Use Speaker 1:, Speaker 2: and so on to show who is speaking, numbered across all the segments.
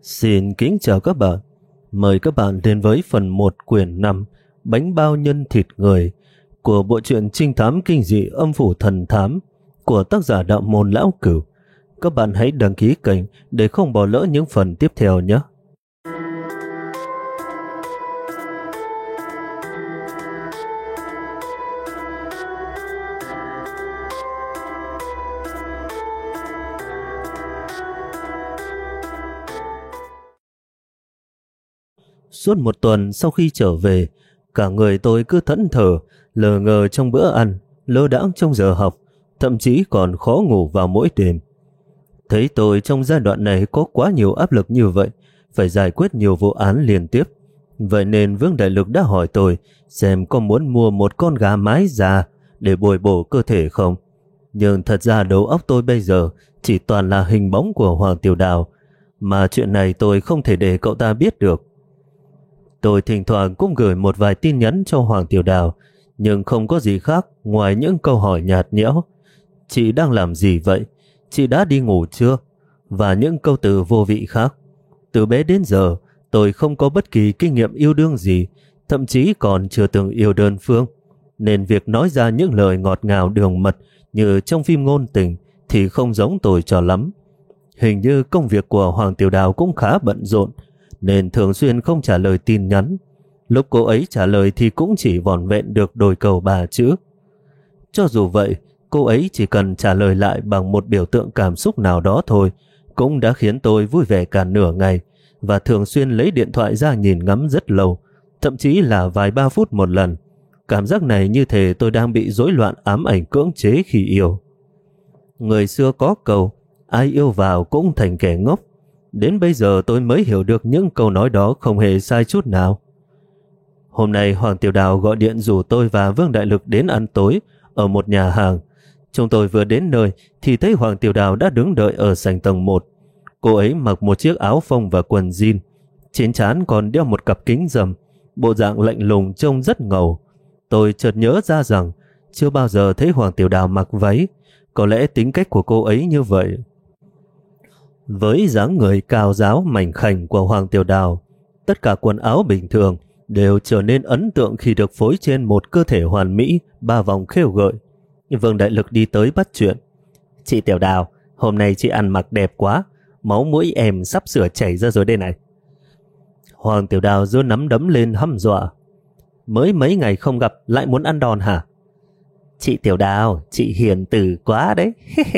Speaker 1: Xin kính chào các bạn. Mời các bạn đến với phần 1 quyển 5 Bánh bao nhân thịt người của bộ truyện trinh thám kinh dị Âm phủ thần thám của tác giả Đạo môn Lão Cửu. Các bạn hãy đăng ký kênh để không bỏ lỡ những phần tiếp theo nhé. Suốt một tuần sau khi trở về, cả người tôi cứ thẫn thờ, lờ ngờ trong bữa ăn, lơ đãng trong giờ học, thậm chí còn khó ngủ vào mỗi đêm. Thấy tôi trong giai đoạn này có quá nhiều áp lực như vậy, phải giải quyết nhiều vụ án liên tiếp. Vậy nên Vương Đại Lực đã hỏi tôi xem có muốn mua một con gà mái già để bồi bổ cơ thể không. Nhưng thật ra đầu óc tôi bây giờ chỉ toàn là hình bóng của Hoàng Tiểu Đào, mà chuyện này tôi không thể để cậu ta biết được. Tôi thỉnh thoảng cũng gửi một vài tin nhắn cho Hoàng Tiểu Đào, nhưng không có gì khác ngoài những câu hỏi nhạt nhẽo. Chị đang làm gì vậy? Chị đã đi ngủ chưa? Và những câu từ vô vị khác. Từ bé đến giờ, tôi không có bất kỳ kinh nghiệm yêu đương gì, thậm chí còn chưa từng yêu đơn phương. Nên việc nói ra những lời ngọt ngào đường mật như trong phim ngôn tình thì không giống tôi cho lắm. Hình như công việc của Hoàng Tiểu Đào cũng khá bận rộn, nên thường xuyên không trả lời tin nhắn. Lúc cô ấy trả lời thì cũng chỉ vỏn vẹn được đôi câu 3 chữ. Cho dù vậy, cô ấy chỉ cần trả lời lại bằng một biểu tượng cảm xúc nào đó thôi, cũng đã khiến tôi vui vẻ cả nửa ngày, và thường xuyên lấy điện thoại ra nhìn ngắm rất lâu, thậm chí là vài 3 phút một lần. Cảm giác này như thể tôi đang bị rối loạn ám ảnh cưỡng chế khi yêu. Người xưa có câu, ai yêu vào cũng thành kẻ ngốc. Đến bây giờ tôi mới hiểu được những câu nói đó không hề sai chút nào. Hôm nay Hoàng Tiểu Đào gọi điện rủ tôi và Vương Đại Lực đến ăn tối ở một nhà hàng. Chúng tôi vừa đến nơi thì thấy Hoàng Tiểu Đào đã đứng đợi ở sảnh tầng 1. Cô ấy mặc một chiếc áo phông và quần jean, trên trán còn đeo một cặp kính râm, bộ dạng lạnh lùng trông rất ngầu. Tôi chợt nhớ ra rằng chưa bao giờ thấy Hoàng Tiểu Đào mặc váy, có lẽ tính cách của cô ấy như vậy. Với dáng người cao ráo mảnh khảnh của Hoàng Tiểu Đào, tất cả quần áo bình thường đều trở nên ấn tượng khi được phối trên một cơ thể hoàn mỹ, 3 vòng khêu gợi. Vương Đại Lực đi tới bắt chuyện. Chị Tiểu Đào, hôm nay chị ăn mặc đẹp quá, máu mũi em sắp sửa chảy ra rồi đây này. Hoàng Tiểu Đào giơ nắm đấm lên hăm dọa. Mới mấy ngày không gặp lại muốn ăn đòn hả? Chị Tiểu Đào, chị hiền từ quá đấy.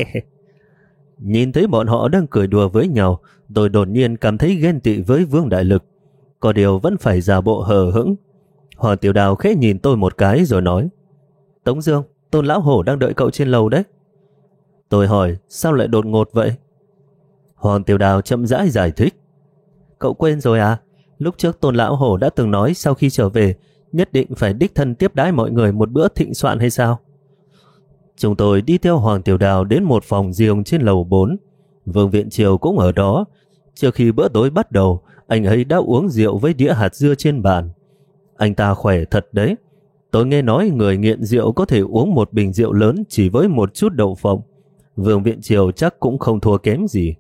Speaker 1: Nhìn thấy bọn họ đang cười đùa với nhau, tôi đột nhiên cảm thấy ghen tị với Vương Đại Lực. Có điều vẫn phải giả bộ hờ hững. Hoàng Tiểu Đào khẽ nhìn tôi một cái rồi nói, Tống Dương, Tôn Lão Hổ đang đợi cậu trên lầu đấy. Tôi hỏi, sao lại đột ngột vậy? Hoàng Tiểu Đào chậm rãi giải thích. Cậu quên rồi à? Lúc trước Tôn Lão Hổ đã từng nói sau khi trở về nhất định phải đích thân tiếp đãi mọi người một bữa thịnh soạn hay sao? Chúng tôi đi theo Hoàng Tiểu Đào đến một phòng riêng trên lầu 4. Vương Viện Triều cũng ở đó. Trước khi bữa tối bắt đầu, anh ấy đã uống rượu với đĩa hạt dưa trên bàn. Anh ta khỏe thật đấy. Tôi nghe nói người nghiện rượu có thể uống một bình rượu lớn chỉ với một chút đậu phộng. Vương Viện Triều chắc cũng không thua kém gì.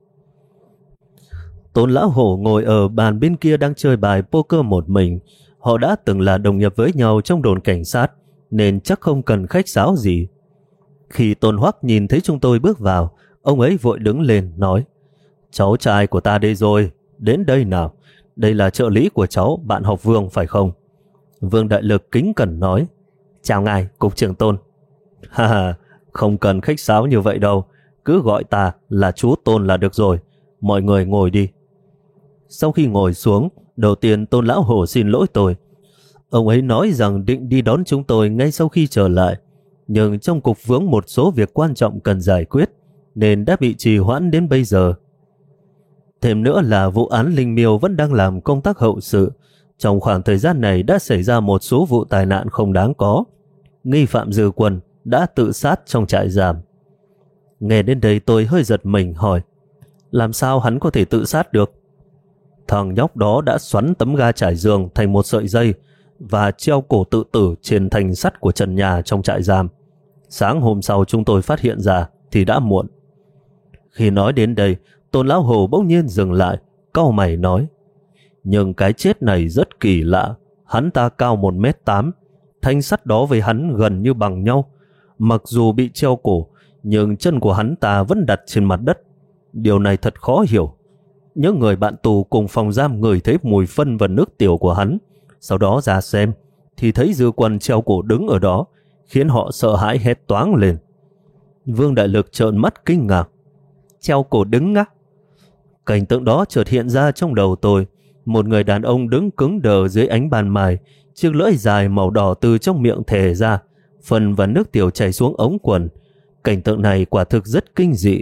Speaker 1: Tôn Lão Hổ ngồi ở bàn bên kia đang chơi bài poker một mình. Họ đã từng là đồng nghiệp với nhau trong đồn cảnh sát, nên chắc không cần khách sáo gì. Khi Tôn Hoắc nhìn thấy chúng tôi bước vào, ông ấy vội đứng lên nói, cháu trai của ta đây rồi, đến đây nào. Đây là trợ lý của cháu, bạn học Vương phải không? Vương Đại Lực kính cẩn nói, chào ngài, cục trưởng Tôn. Ha ha, không cần khách sáo như vậy đâu, cứ gọi ta là chú Tôn là được rồi. Mọi người ngồi đi. Sau khi ngồi xuống, đầu tiên Tôn Lão Hổ xin lỗi tôi. Ông ấy nói rằng định đi đón chúng tôi ngay sau khi trở lại, nhưng trong cục vướng một số việc quan trọng cần giải quyết, nên đã bị trì hoãn đến bây giờ. Thêm nữa là vụ án Linh Miêu vẫn đang làm công tác hậu sự. Trong khoảng thời gian này đã xảy ra một số vụ tai nạn không đáng có. Nghi phạm Dư Quân đã tự sát trong trại giam. Nghe đến đây tôi hơi giật mình hỏi, làm sao hắn có thể tự sát được? Thằng nhóc đó đã xoắn tấm ga trải giường thành một sợi dây và treo cổ tự tử trên thành sắt của trần nhà trong trại giam. Sáng hôm sau chúng tôi phát hiện ra thì đã muộn. Khi nói đến đây, Tôn Lão Hổ bỗng nhiên dừng lại, cau mày nói, nhưng cái chết này rất kỳ lạ. Hắn ta cao 1m8, thanh sắt đó với hắn gần như bằng nhau. Mặc dù bị treo cổ, nhưng chân của hắn ta vẫn đặt trên mặt đất. Điều này thật khó hiểu. Những người bạn tù cùng phòng giam ngửi thấy mùi phân và nước tiểu của hắn. Sau đó ra xem, thì thấy Dư Quân treo cổ đứng ở đó, khiến họ sợ hãi hét toáng lên. Vương Đại Lực trợn mắt kinh ngạc. Treo cổ đứng á? Cảnh tượng đó chợt hiện ra trong đầu tôi. Một người đàn ông đứng cứng đờ dưới ánh ban mai, chiếc lưỡi dài màu đỏ từ trong miệng thè ra, phân và nước tiểu chảy xuống ống quần. Cảnh tượng này quả thực rất kinh dị.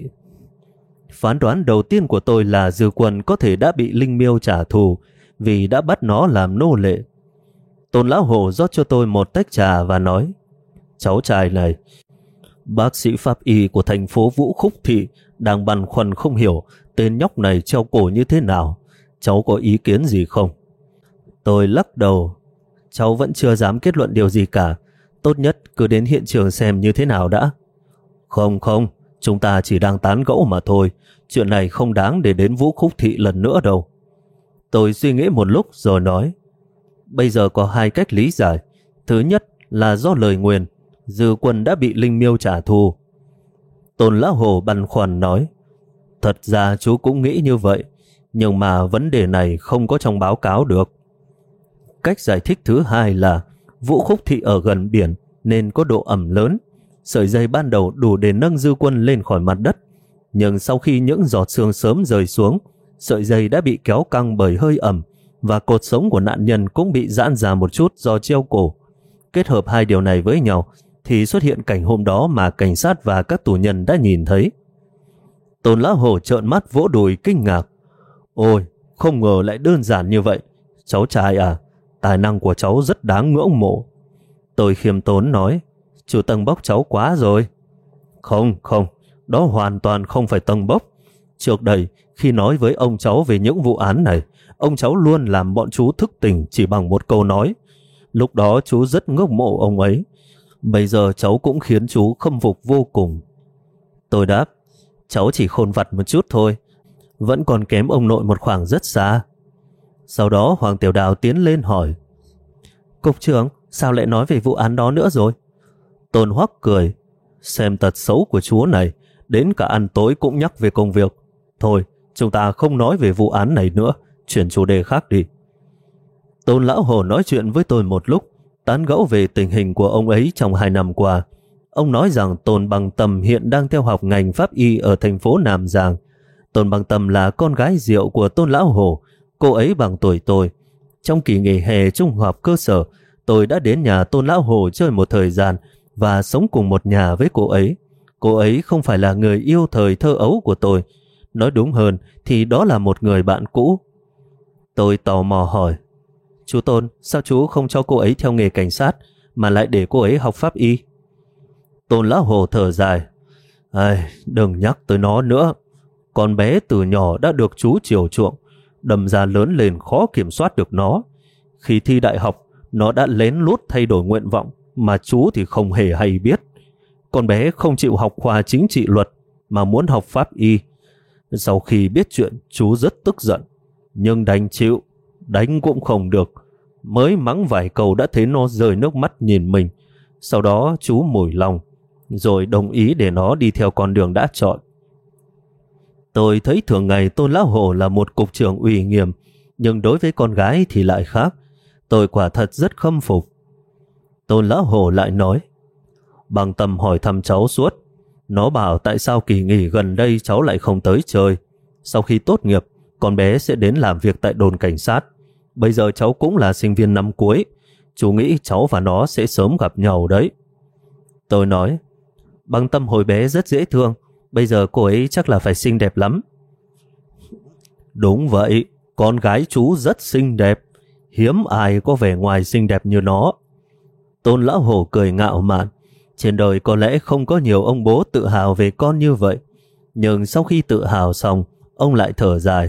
Speaker 1: Phán đoán đầu tiên của tôi là Dư Quân có thể đã bị Linh Miêu trả thù vì đã bắt nó làm nô lệ. Tôn lão hổ rót cho tôi một tách trà và nói, cháu trai này, bác sĩ pháp y của thành phố Vũ Khúc Thị đang băn khoăn không hiểu tên nhóc này treo cổ như thế nào. Cháu có ý kiến gì không? Tôi lắc đầu. Cháu vẫn chưa dám kết luận điều gì cả. Tốt nhất cứ đến hiện trường xem như thế nào đã. Không, chúng ta chỉ đang tán gẫu mà thôi. Chuyện này không đáng để đến Vũ Khúc Thị lần nữa đâu. Tôi suy nghĩ một lúc rồi nói, bây giờ có hai cách lý giải. Thứ nhất là do lời nguyền, Dư Quân đã bị Linh Miêu trả thù. Tôn lão hổ băn khoăn nói, thật ra chú cũng nghĩ như vậy, nhưng mà vấn đề này không có trong báo cáo được. Cách giải thích thứ hai là Vũ Khúc Thị ở gần biển nên có độ ẩm lớn. Sợi dây ban đầu đủ để nâng Dư Quân lên khỏi mặt đất, nhưng sau khi những giọt sương sớm rơi xuống, sợi dây đã bị kéo căng bởi hơi ẩm và cột sống của nạn nhân cũng bị giãn ra một chút do treo cổ. Kết hợp hai điều này với nhau thì xuất hiện cảnh hôm đó mà cảnh sát và các tù nhân đã nhìn thấy. Tôn lão hổ trợn mắt vỗ đùi kinh ngạc. Ôi, không ngờ lại đơn giản như vậy. Cháu trai à, tài năng của cháu rất đáng ngưỡng mộ. Tôi khiêm tốn nói, chú tâng bốc cháu quá rồi. Không, đó hoàn toàn không phải tâng bốc. Trước đây, khi nói với ông cháu về những vụ án này, ông cháu luôn làm bọn chú thức tỉnh chỉ bằng một câu nói. Lúc đó chú rất ngưỡng mộ ông ấy. Bây giờ cháu cũng khiến chú khâm phục vô cùng. Tôi đáp, cháu chỉ khôn vặt một chút thôi, vẫn còn kém ông nội một khoảng rất xa. Sau đó Hoàng Tiểu Đào tiến lên hỏi, cục trưởng, sao lại nói về vụ án đó nữa rồi? Tôn Hoắc cười, xem tật xấu của chú này, đến cả ăn tối cũng nhắc về công việc. Thôi, chúng ta không nói về vụ án này nữa, chuyển chủ đề khác đi. Tôn lão hồ nói chuyện với tôi một lúc, tán gẫu về tình hình của ông ấy trong 2 năm qua. Ông nói rằng Tôn Bằng Tâm hiện đang theo học ngành pháp y ở thành phố Nam Giang. Tôn Bằng Tâm là con gái rượu của Tôn lão hồ, cô ấy bằng tuổi tôi. Trong kỳ nghỉ hè trung học cơ sở, tôi đã đến nhà Tôn lão hồ chơi một thời gian và sống cùng một nhà với cô ấy. Cô ấy không phải là người yêu thời thơ ấu của tôi. Nói đúng hơn thì đó là một người bạn cũ. Tôi tò mò hỏi, chú Tôn, sao chú không cho cô ấy theo nghề cảnh sát mà lại để cô ấy học pháp y? Tôn lão hồ thở dài, đừng nhắc tới nó nữa. Con bé từ nhỏ đã được chú chiều chuộng, đâm ra lớn lên khó kiểm soát được nó. Khi thi đại học, nó đã lén lút thay đổi nguyện vọng mà chú thì không hề hay biết. Con bé không chịu học khoa chính trị luật mà muốn học pháp y. Sau khi biết chuyện, chú rất tức giận, nhưng đành chịu, đánh cũng không được. Mới mắng vài câu đã thấy nó rơi nước mắt nhìn mình. Sau đó chú mủi lòng, rồi đồng ý để nó đi theo con đường đã chọn. Tôi thấy thường ngày Tôn lão hồ là một cục trưởng uy nghiêm, nhưng đối với con gái thì lại khác. Tôi quả thật rất khâm phục. Tôn lão hồ lại nói, Bằng Tâm hỏi thăm cháu suốt. Nó bảo tại sao kỳ nghỉ gần đây cháu lại không tới chơi. Sau khi tốt nghiệp, con bé sẽ đến làm việc tại đồn cảnh sát. Bây giờ cháu cũng là sinh viên năm cuối. Chú nghĩ cháu và nó sẽ sớm gặp nhau đấy. Tôi nói, Bằng Tâm hồi bé rất dễ thương. Bây giờ cô ấy chắc là phải xinh đẹp lắm. Đúng vậy, con gái chú rất xinh đẹp. Hiếm ai có vẻ ngoài xinh đẹp như nó. Tôn lão hổ cười ngạo mạn. Trên đời có lẽ không có nhiều ông bố tự hào về con như vậy. Nhưng sau khi tự hào xong, ông lại thở dài.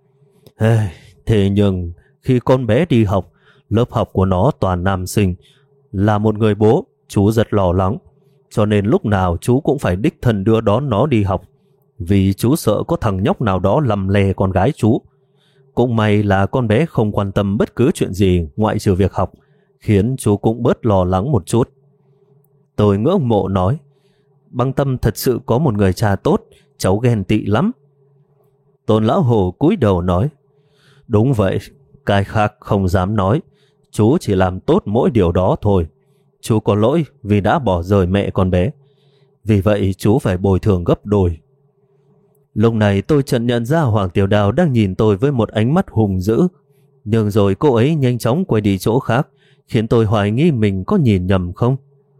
Speaker 1: Thế nhưng khi con bé đi học, lớp học của nó toàn nam sinh. Là một người bố, chú rất lo lắng. Cho nên lúc nào chú cũng phải đích thân đưa đón nó đi học. Vì chú sợ có thằng nhóc nào đó lầm lè con gái chú. Cũng may là con bé không quan tâm bất cứ chuyện gì ngoại trừ việc học, khiến chú cũng bớt lo lắng một chút. Tôi ngưỡng mộ nói, Băng Tâm thật sự có một người cha tốt, cháu ghen tị lắm. Tôn Lão Hổ cúi đầu nói, đúng vậy, cái khác không dám nói, chú chỉ làm tốt mỗi điều đó thôi. Chú có lỗi vì đã bỏ rơi mẹ con bé, vì vậy chú phải bồi thường gấp đôi. Lúc này tôi chợt nhận ra Hoàng Tiểu Đào đang nhìn tôi với một ánh mắt hùng dữ, nhưng rồi cô ấy nhanh chóng quay đi chỗ khác, khiến tôi hoài nghi mình có nhìn nhầm không.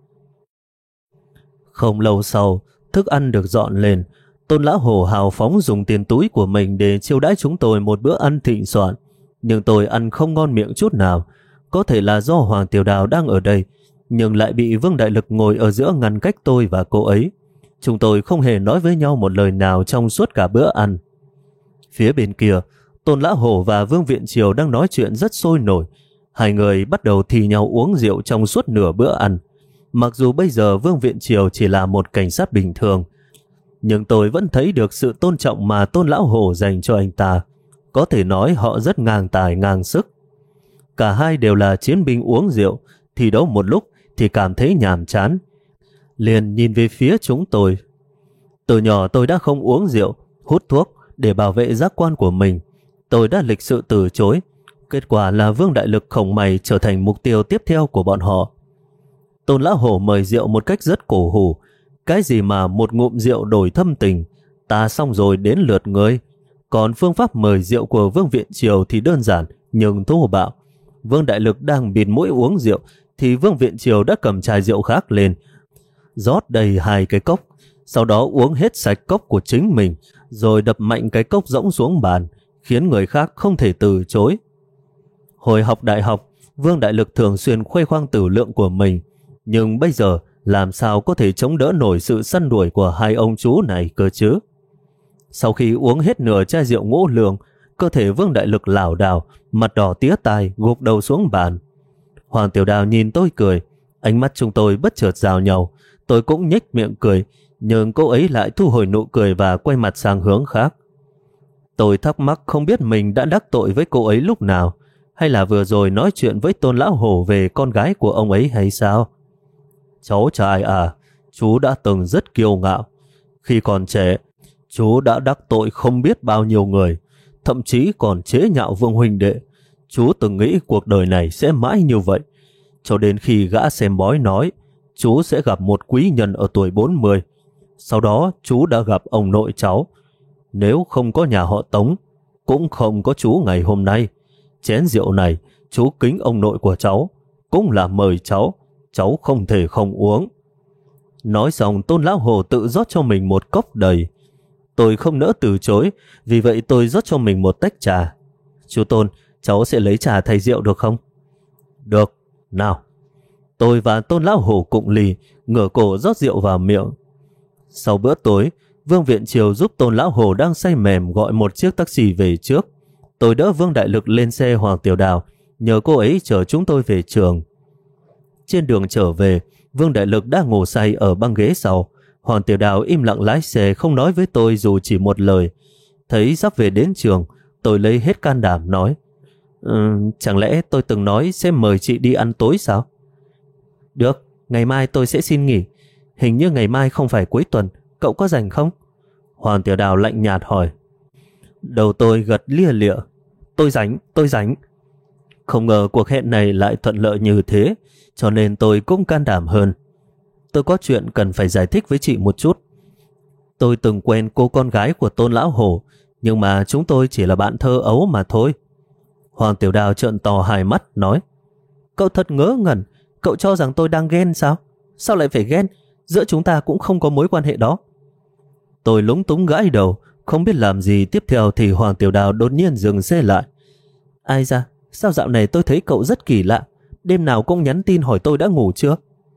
Speaker 1: Không lâu sau, thức ăn được dọn lên. Tôn Lão Hổ hào phóng dùng tiền túi của mình để chiêu đãi chúng tôi một bữa ăn thịnh soạn, nhưng tôi ăn không ngon miệng chút nào. Có thể là do Hoàng Tiểu Đào đang ở đây, nhưng lại bị Vương Đại Lực ngồi ở giữa ngăn cách tôi và cô ấy. Chúng tôi không hề nói với nhau một lời nào trong suốt cả bữa ăn. Phía bên kia, Tôn Lão Hổ và Vương Viện Triều đang nói chuyện rất sôi nổi. Hai người bắt đầu thì nhau uống rượu trong suốt nửa bữa ăn. Mặc dù bây giờ Vương Viện Triều chỉ là một cảnh sát bình thường, nhưng tôi vẫn thấy được sự tôn trọng mà Tôn Lão Hổ dành cho anh ta. Có thể nói họ rất ngang tài ngang sức. Cả hai đều là chiến binh uống rượu, thi đấu một lúc thì cảm thấy nhàm chán, liền nhìn về phía chúng tôi. Từ nhỏ tôi đã không uống rượu, hút thuốc để bảo vệ giác quan của mình. Tôi đã lịch sự từ chối. Kết quả là Vương Đại Lực khổng mày trở thành mục tiêu tiếp theo của bọn họ. Tôn Lão Hổ mời rượu một cách rất cổ hủ. Cái gì mà một ngụm rượu đổi thâm tình, ta xong rồi đến lượt ngươi. Còn phương pháp mời rượu của Vương Viện Triều thì đơn giản nhưng thô bạo. Vương Đại Lực đang bịt mũi uống rượu thì Vương Viện Triều đã cầm chai rượu khác lên, rót đầy 2 cái cốc, sau đó uống hết sạch cốc của chính mình, rồi đập mạnh cái cốc rỗng xuống bàn, khiến người khác không thể từ chối. Hồi học đại học, Vương Đại Lực thường xuyên khoe khoang tử lượng của mình, nhưng bây giờ làm sao có thể chống đỡ nổi sự săn đuổi của hai ông chú này cơ chứ? Sau khi uống hết nửa chai rượu ngũ lương, cơ thể Vương Đại Lực lảo đảo, mặt đỏ tía tai, gục đầu xuống bàn. Hoàng Tiểu Đào nhìn tôi cười, ánh mắt chúng tôi bất chợt giao nhau. Tôi cũng nhếch miệng cười, nhưng cô ấy lại thu hồi nụ cười và quay mặt sang hướng khác. Tôi thắc mắc không biết mình đã đắc tội với cô ấy lúc nào, hay là vừa rồi nói chuyện với Tôn Lão Hổ về con gái của ông ấy hay sao? Cháu trai à, chú đã từng rất kiêu ngạo. Khi còn trẻ, chú đã đắc tội không biết bao nhiêu người, thậm chí còn chế nhạo Vương huynh đệ. Chú từng nghĩ cuộc đời này sẽ mãi như vậy, cho đến khi gã xem bói nói chú sẽ gặp một quý nhân ở tuổi 40. Sau đó chú đã gặp ông nội cháu. Nếu không có nhà họ Tống, cũng không có chú ngày hôm nay. Chén rượu này chú kính ông nội của cháu, cũng là mời cháu không thể không uống. Nói xong, Tôn Lão Hổ tự rót cho mình một cốc đầy. Tôi không nỡ từ chối, vì vậy tôi rót cho mình một tách trà. Chú Tôn, cháu sẽ lấy trà thay rượu được không? Được, nào. Tôi và Tôn Lão Hổ cụng ly, ngửa cổ rót rượu vào miệng. Sau bữa tối, Vương Viện Triều giúp Tôn Lão Hổ đang say mềm gọi một chiếc taxi về trước. Tôi đỡ Vương Đại Lực lên xe Hoàng Tiểu Đào, nhờ cô ấy chở chúng tôi về trường. Trên đường trở về, Vương Đại Lực đã ngủ say ở băng ghế sau. Hoàng Tiểu Đào im lặng lái xe không nói với tôi dù chỉ một lời. Thấy sắp về đến trường, tôi lấy hết can đảm nói, chẳng lẽ tôi từng nói sẽ mời chị đi ăn tối sao? Được, ngày mai tôi sẽ xin nghỉ. Hình như ngày mai không phải cuối tuần, cậu có rảnh không? Hoàng Tiểu Đào lạnh nhạt hỏi. Đầu tôi gật lia lịa. Tôi rảnh. Không ngờ cuộc hẹn này lại thuận lợi như thế, cho nên tôi cũng can đảm hơn. Tôi có chuyện cần phải giải thích với chị một chút. Tôi từng quen cô con gái của Tôn Lão Hổ, nhưng mà chúng tôi chỉ là bạn thơ ấu mà thôi. Hoàng Tiểu Đào trợn to hai mắt nói, cậu thật ngớ ngẩn, cậu cho rằng tôi đang ghen sao? Sao lại phải ghen? Giữa chúng ta cũng không có mối quan hệ đó. Tôi lúng túng gãi đầu, không biết làm gì tiếp theo thì Hoàng Tiểu Đào đột nhiên dừng xe lại. Ai da, sao dạo này tôi thấy cậu rất kỳ lạ, đêm nào cũng nhắn tin hỏi tôi đã ngủ chưa?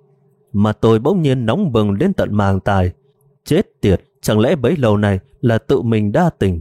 Speaker 1: Mà tôi bỗng nhiên nóng bừng đến tận màng tài. Chết tiệt, chẳng lẽ bấy lâu này là tự mình đa tình?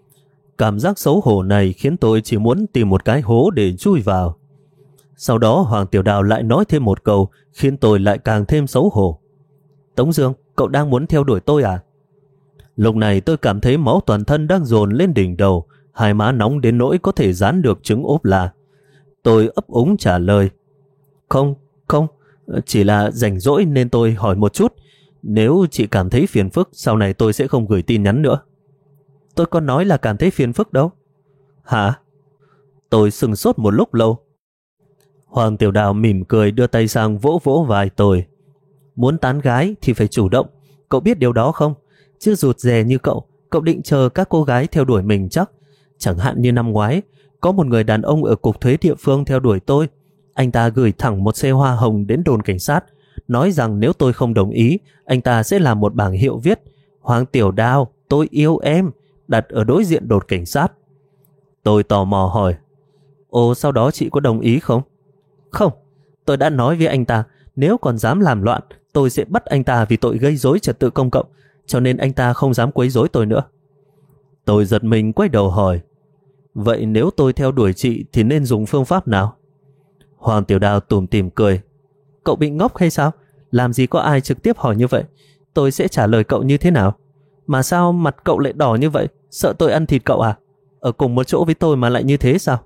Speaker 1: Cảm giác xấu hổ này khiến tôi chỉ muốn tìm một cái hố để chui vào. Sau đó Hoàng Tiểu Đào lại nói thêm một câu khiến tôi lại càng thêm xấu hổ. Tống Dương, cậu đang muốn theo đuổi tôi à? Lúc này tôi cảm thấy máu toàn thân đang dồn lên đỉnh đầu, hai má nóng đến nỗi có thể dán được trứng ốp la. Tôi ấp úng trả lời, không, không, chỉ là rảnh rỗi nên tôi hỏi một chút. Nếu chị cảm thấy phiền phức, sau này tôi sẽ không gửi tin nhắn nữa. Tôi có nói là cảm thấy phiền phức đâu. Hả? Tôi sững sốt một lúc lâu. Hoàng Tiểu Đào mỉm cười đưa tay sang vỗ vỗ vai tôi. Muốn tán gái thì phải chủ động, cậu biết điều đó không? Chứ rụt rè như cậu định chờ các cô gái theo đuổi mình chắc. Chẳng hạn như năm ngoái, có một người đàn ông ở cục thuế địa phương theo đuổi tôi. Anh ta gửi thẳng một xe hoa hồng đến đồn cảnh sát, nói rằng nếu tôi không đồng ý, anh ta sẽ làm một bảng hiệu viết Hoàng Tiểu Đào, tôi yêu em, đặt ở đối diện đồn cảnh sát. Tôi tò mò hỏi, ồ, sau đó chị có đồng ý không? Không, tôi đã nói với anh ta, nếu còn dám làm loạn, tôi sẽ bắt anh ta vì tội gây rối trật tự công cộng, cho nên anh ta không dám quấy rối tôi nữa. Tôi giật mình quay đầu hỏi, vậy nếu tôi theo đuổi chị thì nên dùng phương pháp nào? Hoàng Tiểu Đào tủm tỉm cười, cậu bị ngốc hay sao? Làm gì có ai trực tiếp hỏi như vậy? Tôi sẽ trả lời cậu như thế nào? Mà sao mặt cậu lại đỏ như vậy? Sợ tôi ăn thịt cậu à? Ở cùng một chỗ với tôi mà lại như thế sao?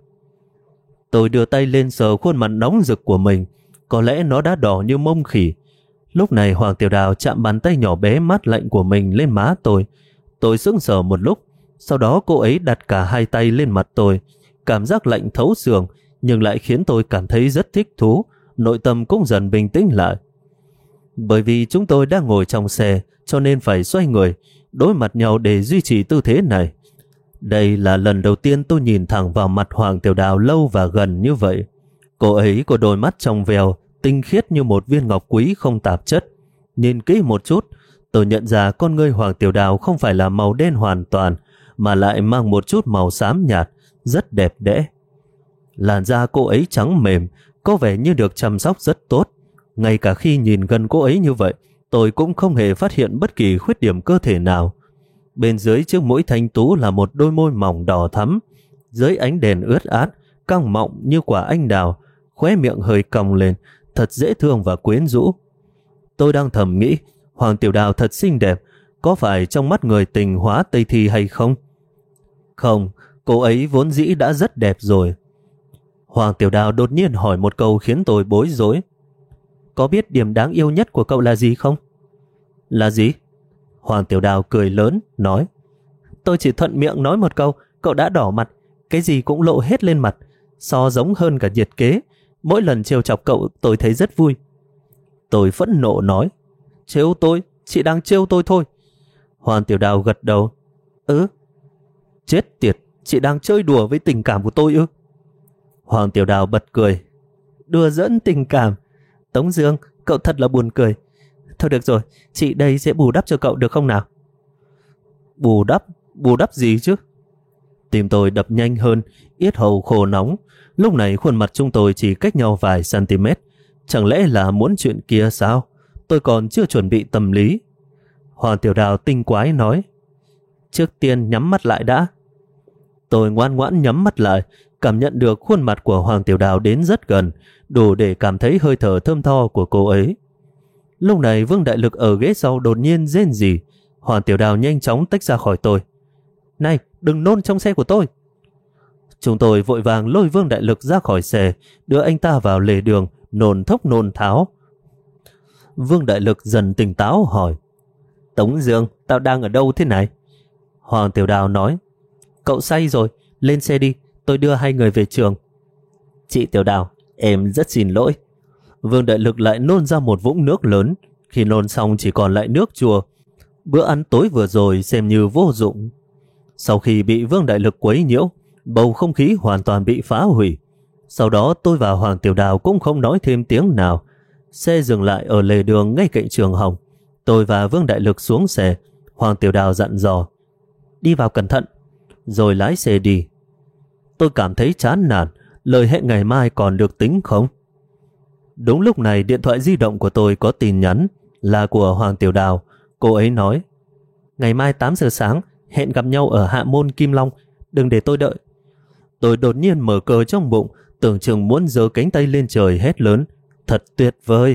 Speaker 1: Tôi đưa tay lên sờ khuôn mặt nóng rực của mình. Có lẽ nó đã đỏ như mông khỉ. Lúc này Hoàng Tiểu Đào chạm bàn tay nhỏ bé mát lạnh của mình lên má tôi. Tôi sững sờ một lúc. Sau đó cô ấy đặt cả hai tay lên mặt tôi. Cảm giác lạnh thấu xương nhưng lại khiến tôi cảm thấy rất thích thú. Nội tâm cũng dần bình tĩnh lại. Bởi vì chúng tôi đang ngồi trong xe cho nên phải xoay người, đối mặt nhau để duy trì tư thế này. Đây là lần đầu tiên tôi nhìn thẳng vào mặt Hoàng Tiểu Đào lâu và gần như vậy. Cô ấy có đôi mắt trong veo, tinh khiết như một viên ngọc quý không tạp chất. Nhìn kỹ một chút, tôi nhận ra con ngươi Hoàng Tiểu Đào không phải là màu đen hoàn toàn, mà lại mang một chút màu xám nhạt, rất đẹp đẽ. Làn da cô ấy trắng mềm, có vẻ như được chăm sóc rất tốt. Ngay cả khi nhìn gần cô ấy như vậy, tôi cũng không hề phát hiện bất kỳ khuyết điểm cơ thể nào. Bên dưới chiếc mũi thanh tú là một đôi môi mỏng đỏ thắm. Dưới ánh đèn ướt át, căng mọng như quả anh đào, khóe miệng hơi cong lên, thật dễ thương và quyến rũ. Tôi đang thầm nghĩ, Hoàng Tiểu Đào thật xinh đẹp, có phải trong mắt người tình hóa Tây Thi hay không? Không, cô ấy vốn dĩ đã rất đẹp rồi. Hoàng Tiểu Đào đột nhiên hỏi một câu khiến tôi bối rối. Có biết điểm đáng yêu nhất của cậu là gì không? Là gì? Hoàng Tiểu Đào cười lớn, nói. Tôi chỉ thuận miệng nói một câu, cậu đã đỏ mặt, cái gì cũng lộ hết lên mặt, so giống hơn cả nhiệt kế. Mỗi lần trêu chọc cậu tôi thấy rất vui. Tôi phẫn nộ nói. Trêu tôi? Chị đang trêu tôi thôi. Hoàng Tiểu Đào gật đầu. Chết tiệt, chị đang chơi đùa với tình cảm của tôi ư? Hoàng Tiểu Đào bật cười. Đùa dẫn tình cảm? Tống Dương, cậu thật là buồn cười. Thôi được rồi, chị đây sẽ bù đắp cho cậu được không nào? Bù đắp gì chứ? Tim tôi đập nhanh hơn, yết hầu khô nóng. Lúc này khuôn mặt chúng tôi chỉ cách nhau vài cm. Chẳng lẽ là muốn chuyện kia sao? Tôi còn chưa chuẩn bị tâm lý. Hoàng Tiểu Đào tinh quái nói. Trước tiên nhắm mắt lại đã. Tôi ngoan ngoãn nhắm mắt lại, cảm nhận được khuôn mặt của Hoàng Tiểu Đào đến rất gần, đủ để cảm thấy hơi thở thơm tho của cô ấy. Lúc này Vương Đại Lực ở ghế sau đột nhiên rên rỉ. Hoàng Tiểu Đào nhanh chóng tách ra khỏi tôi. Này, đừng nôn trong xe của tôi. Chúng tôi vội vàng lôi Vương Đại Lực ra khỏi xe, đưa anh ta vào lề đường, nôn thốc nôn tháo. Vương Đại Lực dần tỉnh táo hỏi. Tống Dương, tao đang ở đâu thế này? Hoàng Tiểu Đào nói. Cậu say rồi, lên xe đi, tôi đưa hai người về trường. Chị Tiểu Đào, em rất xin lỗi. Vương Đại Lực lại nôn ra một vũng nước lớn. Khi nôn xong chỉ còn lại nước chua. Bữa ăn tối vừa rồi xem như vô dụng. Sau khi bị Vương Đại Lực quấy nhiễu, bầu không khí hoàn toàn bị phá hủy. Sau đó tôi và Hoàng Tiểu Đào cũng không nói thêm tiếng nào. Xe dừng lại ở lề đường ngay cạnh trường Hồng. Tôi và Vương Đại Lực xuống xe. Hoàng Tiểu Đào dặn dò. Đi vào cẩn thận. Rồi lái xe đi. Tôi cảm thấy chán nản. Lời hẹn ngày mai còn được tính không? Đúng lúc này điện thoại di động của tôi có tin nhắn. Là của Hoàng Tiểu Đào. Cô ấy nói. Ngày mai 8 giờ sáng hẹn gặp nhau ở Hạ Môn Kim Long. Đừng để tôi đợi. Tôi đột nhiên mở cờ trong bụng, tưởng chừng muốn giơ cánh tay lên trời hét lớn. Thật tuyệt vời.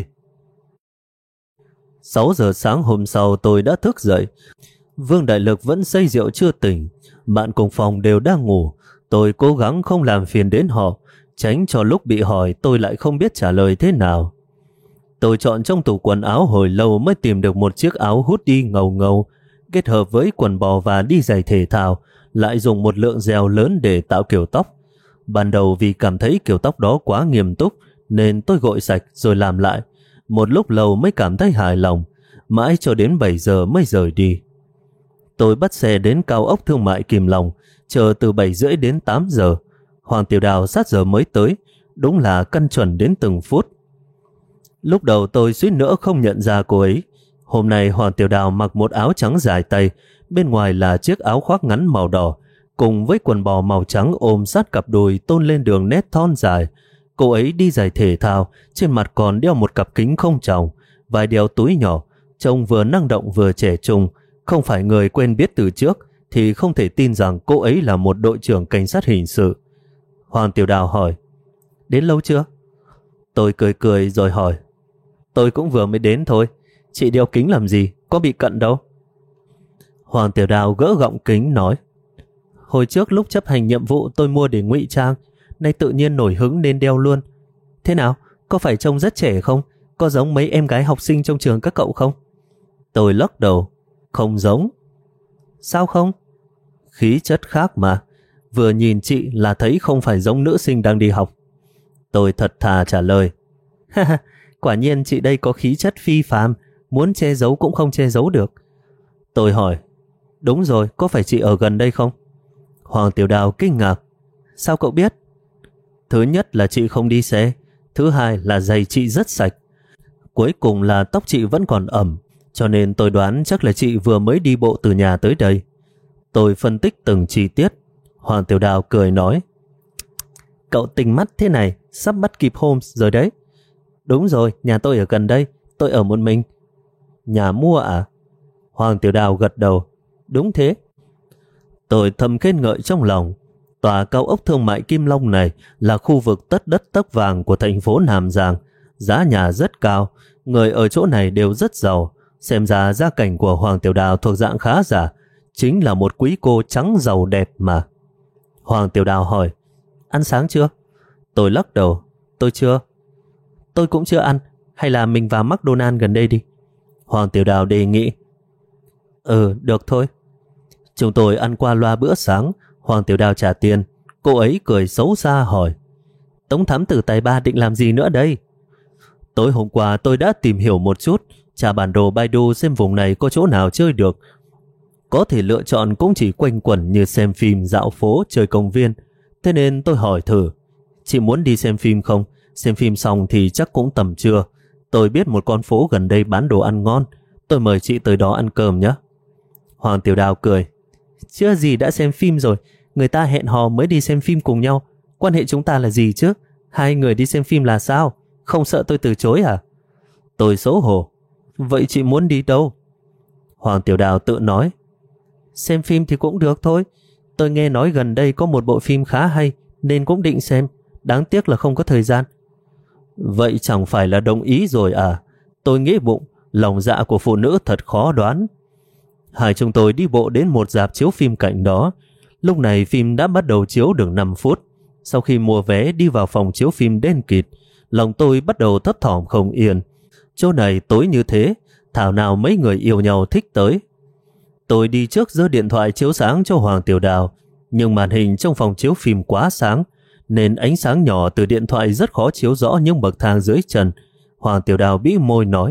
Speaker 1: 6 giờ sáng hôm sau tôi đã thức dậy. Vương Đại Lực vẫn say rượu chưa tỉnh. Bạn cùng phòng đều đang ngủ. Tôi cố gắng không làm phiền đến họ, tránh cho lúc bị hỏi tôi lại không biết trả lời thế nào. Tôi chọn trong tủ quần áo hồi lâu mới tìm được một chiếc áo hoodie ngầu ngầu, kết hợp với quần bò và đi giày thể thao, lại dùng một lượng gel lớn để tạo kiểu tóc. Ban đầu vì cảm thấy kiểu tóc đó quá nghiêm túc nên tôi gội sạch rồi làm lại. Một lúc lâu mới cảm thấy hài lòng, mãi cho đến 7 giờ mới rời đi. Tôi bắt xe đến cao ốc thương mại Kim Long, chờ từ 7:30 đến 8 giờ. Hoàng Tiểu Đào sát giờ mới tới, đúng là căn chuẩn đến từng phút. Lúc đầu tôi suýt nữa không nhận ra cô ấy. Hôm nay Hoàng Tiểu Đào mặc một áo trắng dài tay, bên ngoài là chiếc áo khoác ngắn màu đỏ, cùng với quần bò màu trắng ôm sát cặp đùi tôn lên đường nét thon dài. Cô ấy đi giày thể thao, trên mặt còn đeo một cặp kính không tròng, vài đeo túi nhỏ, trông vừa năng động vừa trẻ trung. Không phải người quen biết từ trước thì không thể tin rằng cô ấy là một đội trưởng cảnh sát hình sự. Hoàng Tiểu Đào hỏi, đến lâu chưa? Tôi cười cười rồi hỏi, tôi cũng vừa mới đến thôi. Chị đeo kính làm gì, có bị cận đâu. Hoàng Tiểu Đào gỡ gọng kính nói, hồi trước lúc chấp hành nhiệm vụ tôi mua để ngụy trang, nay tự nhiên nổi hứng nên đeo luôn. Thế nào, có phải trông rất trẻ không? Có giống mấy em gái học sinh trong trường các cậu không? Tôi lắc đầu, không giống. Sao không? Khí chất khác mà. Vừa nhìn chị là thấy không phải giống nữ sinh đang đi học. Tôi thật thà trả lời, quả nhiên chị đây có khí chất phi phàm, muốn che giấu cũng không che giấu được. Tôi hỏi, đúng rồi, có phải chị ở gần đây không? Hoàng Tiểu Đào kinh ngạc, sao cậu biết? Thứ nhất là chị không đi xe, thứ hai là giày chị rất sạch, cuối cùng là tóc chị vẫn còn ẩm, cho nên tôi đoán chắc là chị vừa mới đi bộ từ nhà tới đây. Tôi phân tích từng chi tiết. Hoàng Tiểu Đào cười nói, cậu tinh mắt thế này, sắp bắt kịp Holmes rồi đấy. Đúng rồi, nhà tôi ở gần đây, tôi ở một mình. Nhà mua à? Hoàng Tiểu Đào gật đầu, đúng thế. Tôi thầm khen ngợi trong lòng. Tòa cao ốc thương mại Kim Long này là khu vực tất đất tất vàng của thành phố Nam Giang. Giá nhà rất cao, người ở chỗ này đều rất giàu. Xem ra gia cảnh của Hoàng Tiểu Đào thuộc dạng khá giả, chính là một quý cô trắng giàu đẹp mà. Hoàng Tiểu Đào hỏi, ăn sáng chưa? Tôi lắc đầu, tôi chưa. Tôi cũng chưa ăn, hay là mình vào McDonald's gần đây đi. Hoàng Tiểu Đào đề nghị. Được thôi. Chúng tôi ăn qua loa bữa sáng. Hoàng Tiểu Đào trả tiền. Cô ấy cười xấu xa hỏi, Tống thám tử tài ba định làm gì nữa đây? Tối hôm qua tôi đã tìm hiểu một chút, tra bản đồ Baidu xem vùng này có chỗ nào chơi được. Có thể lựa chọn cũng chỉ quanh quẩn như xem phim, dạo phố, chơi công viên. Thế nên tôi hỏi thử, chị muốn đi xem phim không? Xem phim xong thì chắc cũng tầm trưa. Tôi biết một con phố gần đây bán đồ ăn ngon, tôi mời chị tới đó ăn cơm nhé. Hoàng Tiểu Đào cười, chưa gì đã xem phim rồi, người ta hẹn hò mới đi xem phim cùng nhau. Quan hệ chúng ta là gì chứ? Hai người đi xem phim là sao? Không sợ tôi từ chối à? Tôi xấu hổ, vậy chị muốn đi đâu? Hoàng Tiểu Đào tự nói, xem phim thì cũng được thôi. Tôi nghe nói gần đây có một bộ phim khá hay nên cũng định xem, đáng tiếc là không có thời gian. Vậy chẳng phải là đồng ý rồi à? Tôi nghĩ bụng, lòng dạ của phụ nữ thật khó đoán. Hai chúng tôi đi bộ đến một rạp chiếu phim cạnh đó. Lúc này phim đã bắt đầu chiếu được 5 phút. Sau khi mua vé đi vào phòng chiếu phim đen kịt, lòng tôi bắt đầu thấp thỏm không yên. Chỗ này tối như thế, thảo nào mấy người yêu nhau thích tới. Tôi đi trước giơ điện thoại chiếu sáng cho Hoàng Tiểu Đào, nhưng màn hình trong phòng chiếu phim quá sáng, nên ánh sáng nhỏ từ điện thoại rất khó chiếu rõ những bậc thang dưới chân. Hoàng Tiểu Đào bĩu môi nói,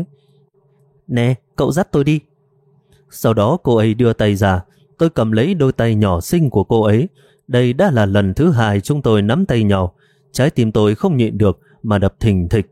Speaker 1: nè, cậu dắt tôi đi. Sau đó cô ấy đưa tay ra, tôi cầm lấy đôi tay nhỏ xinh của cô ấy. Đây đã là lần thứ hai chúng tôi nắm tay nhau. Trái tim tôi không nhịn được mà đập thình thịch.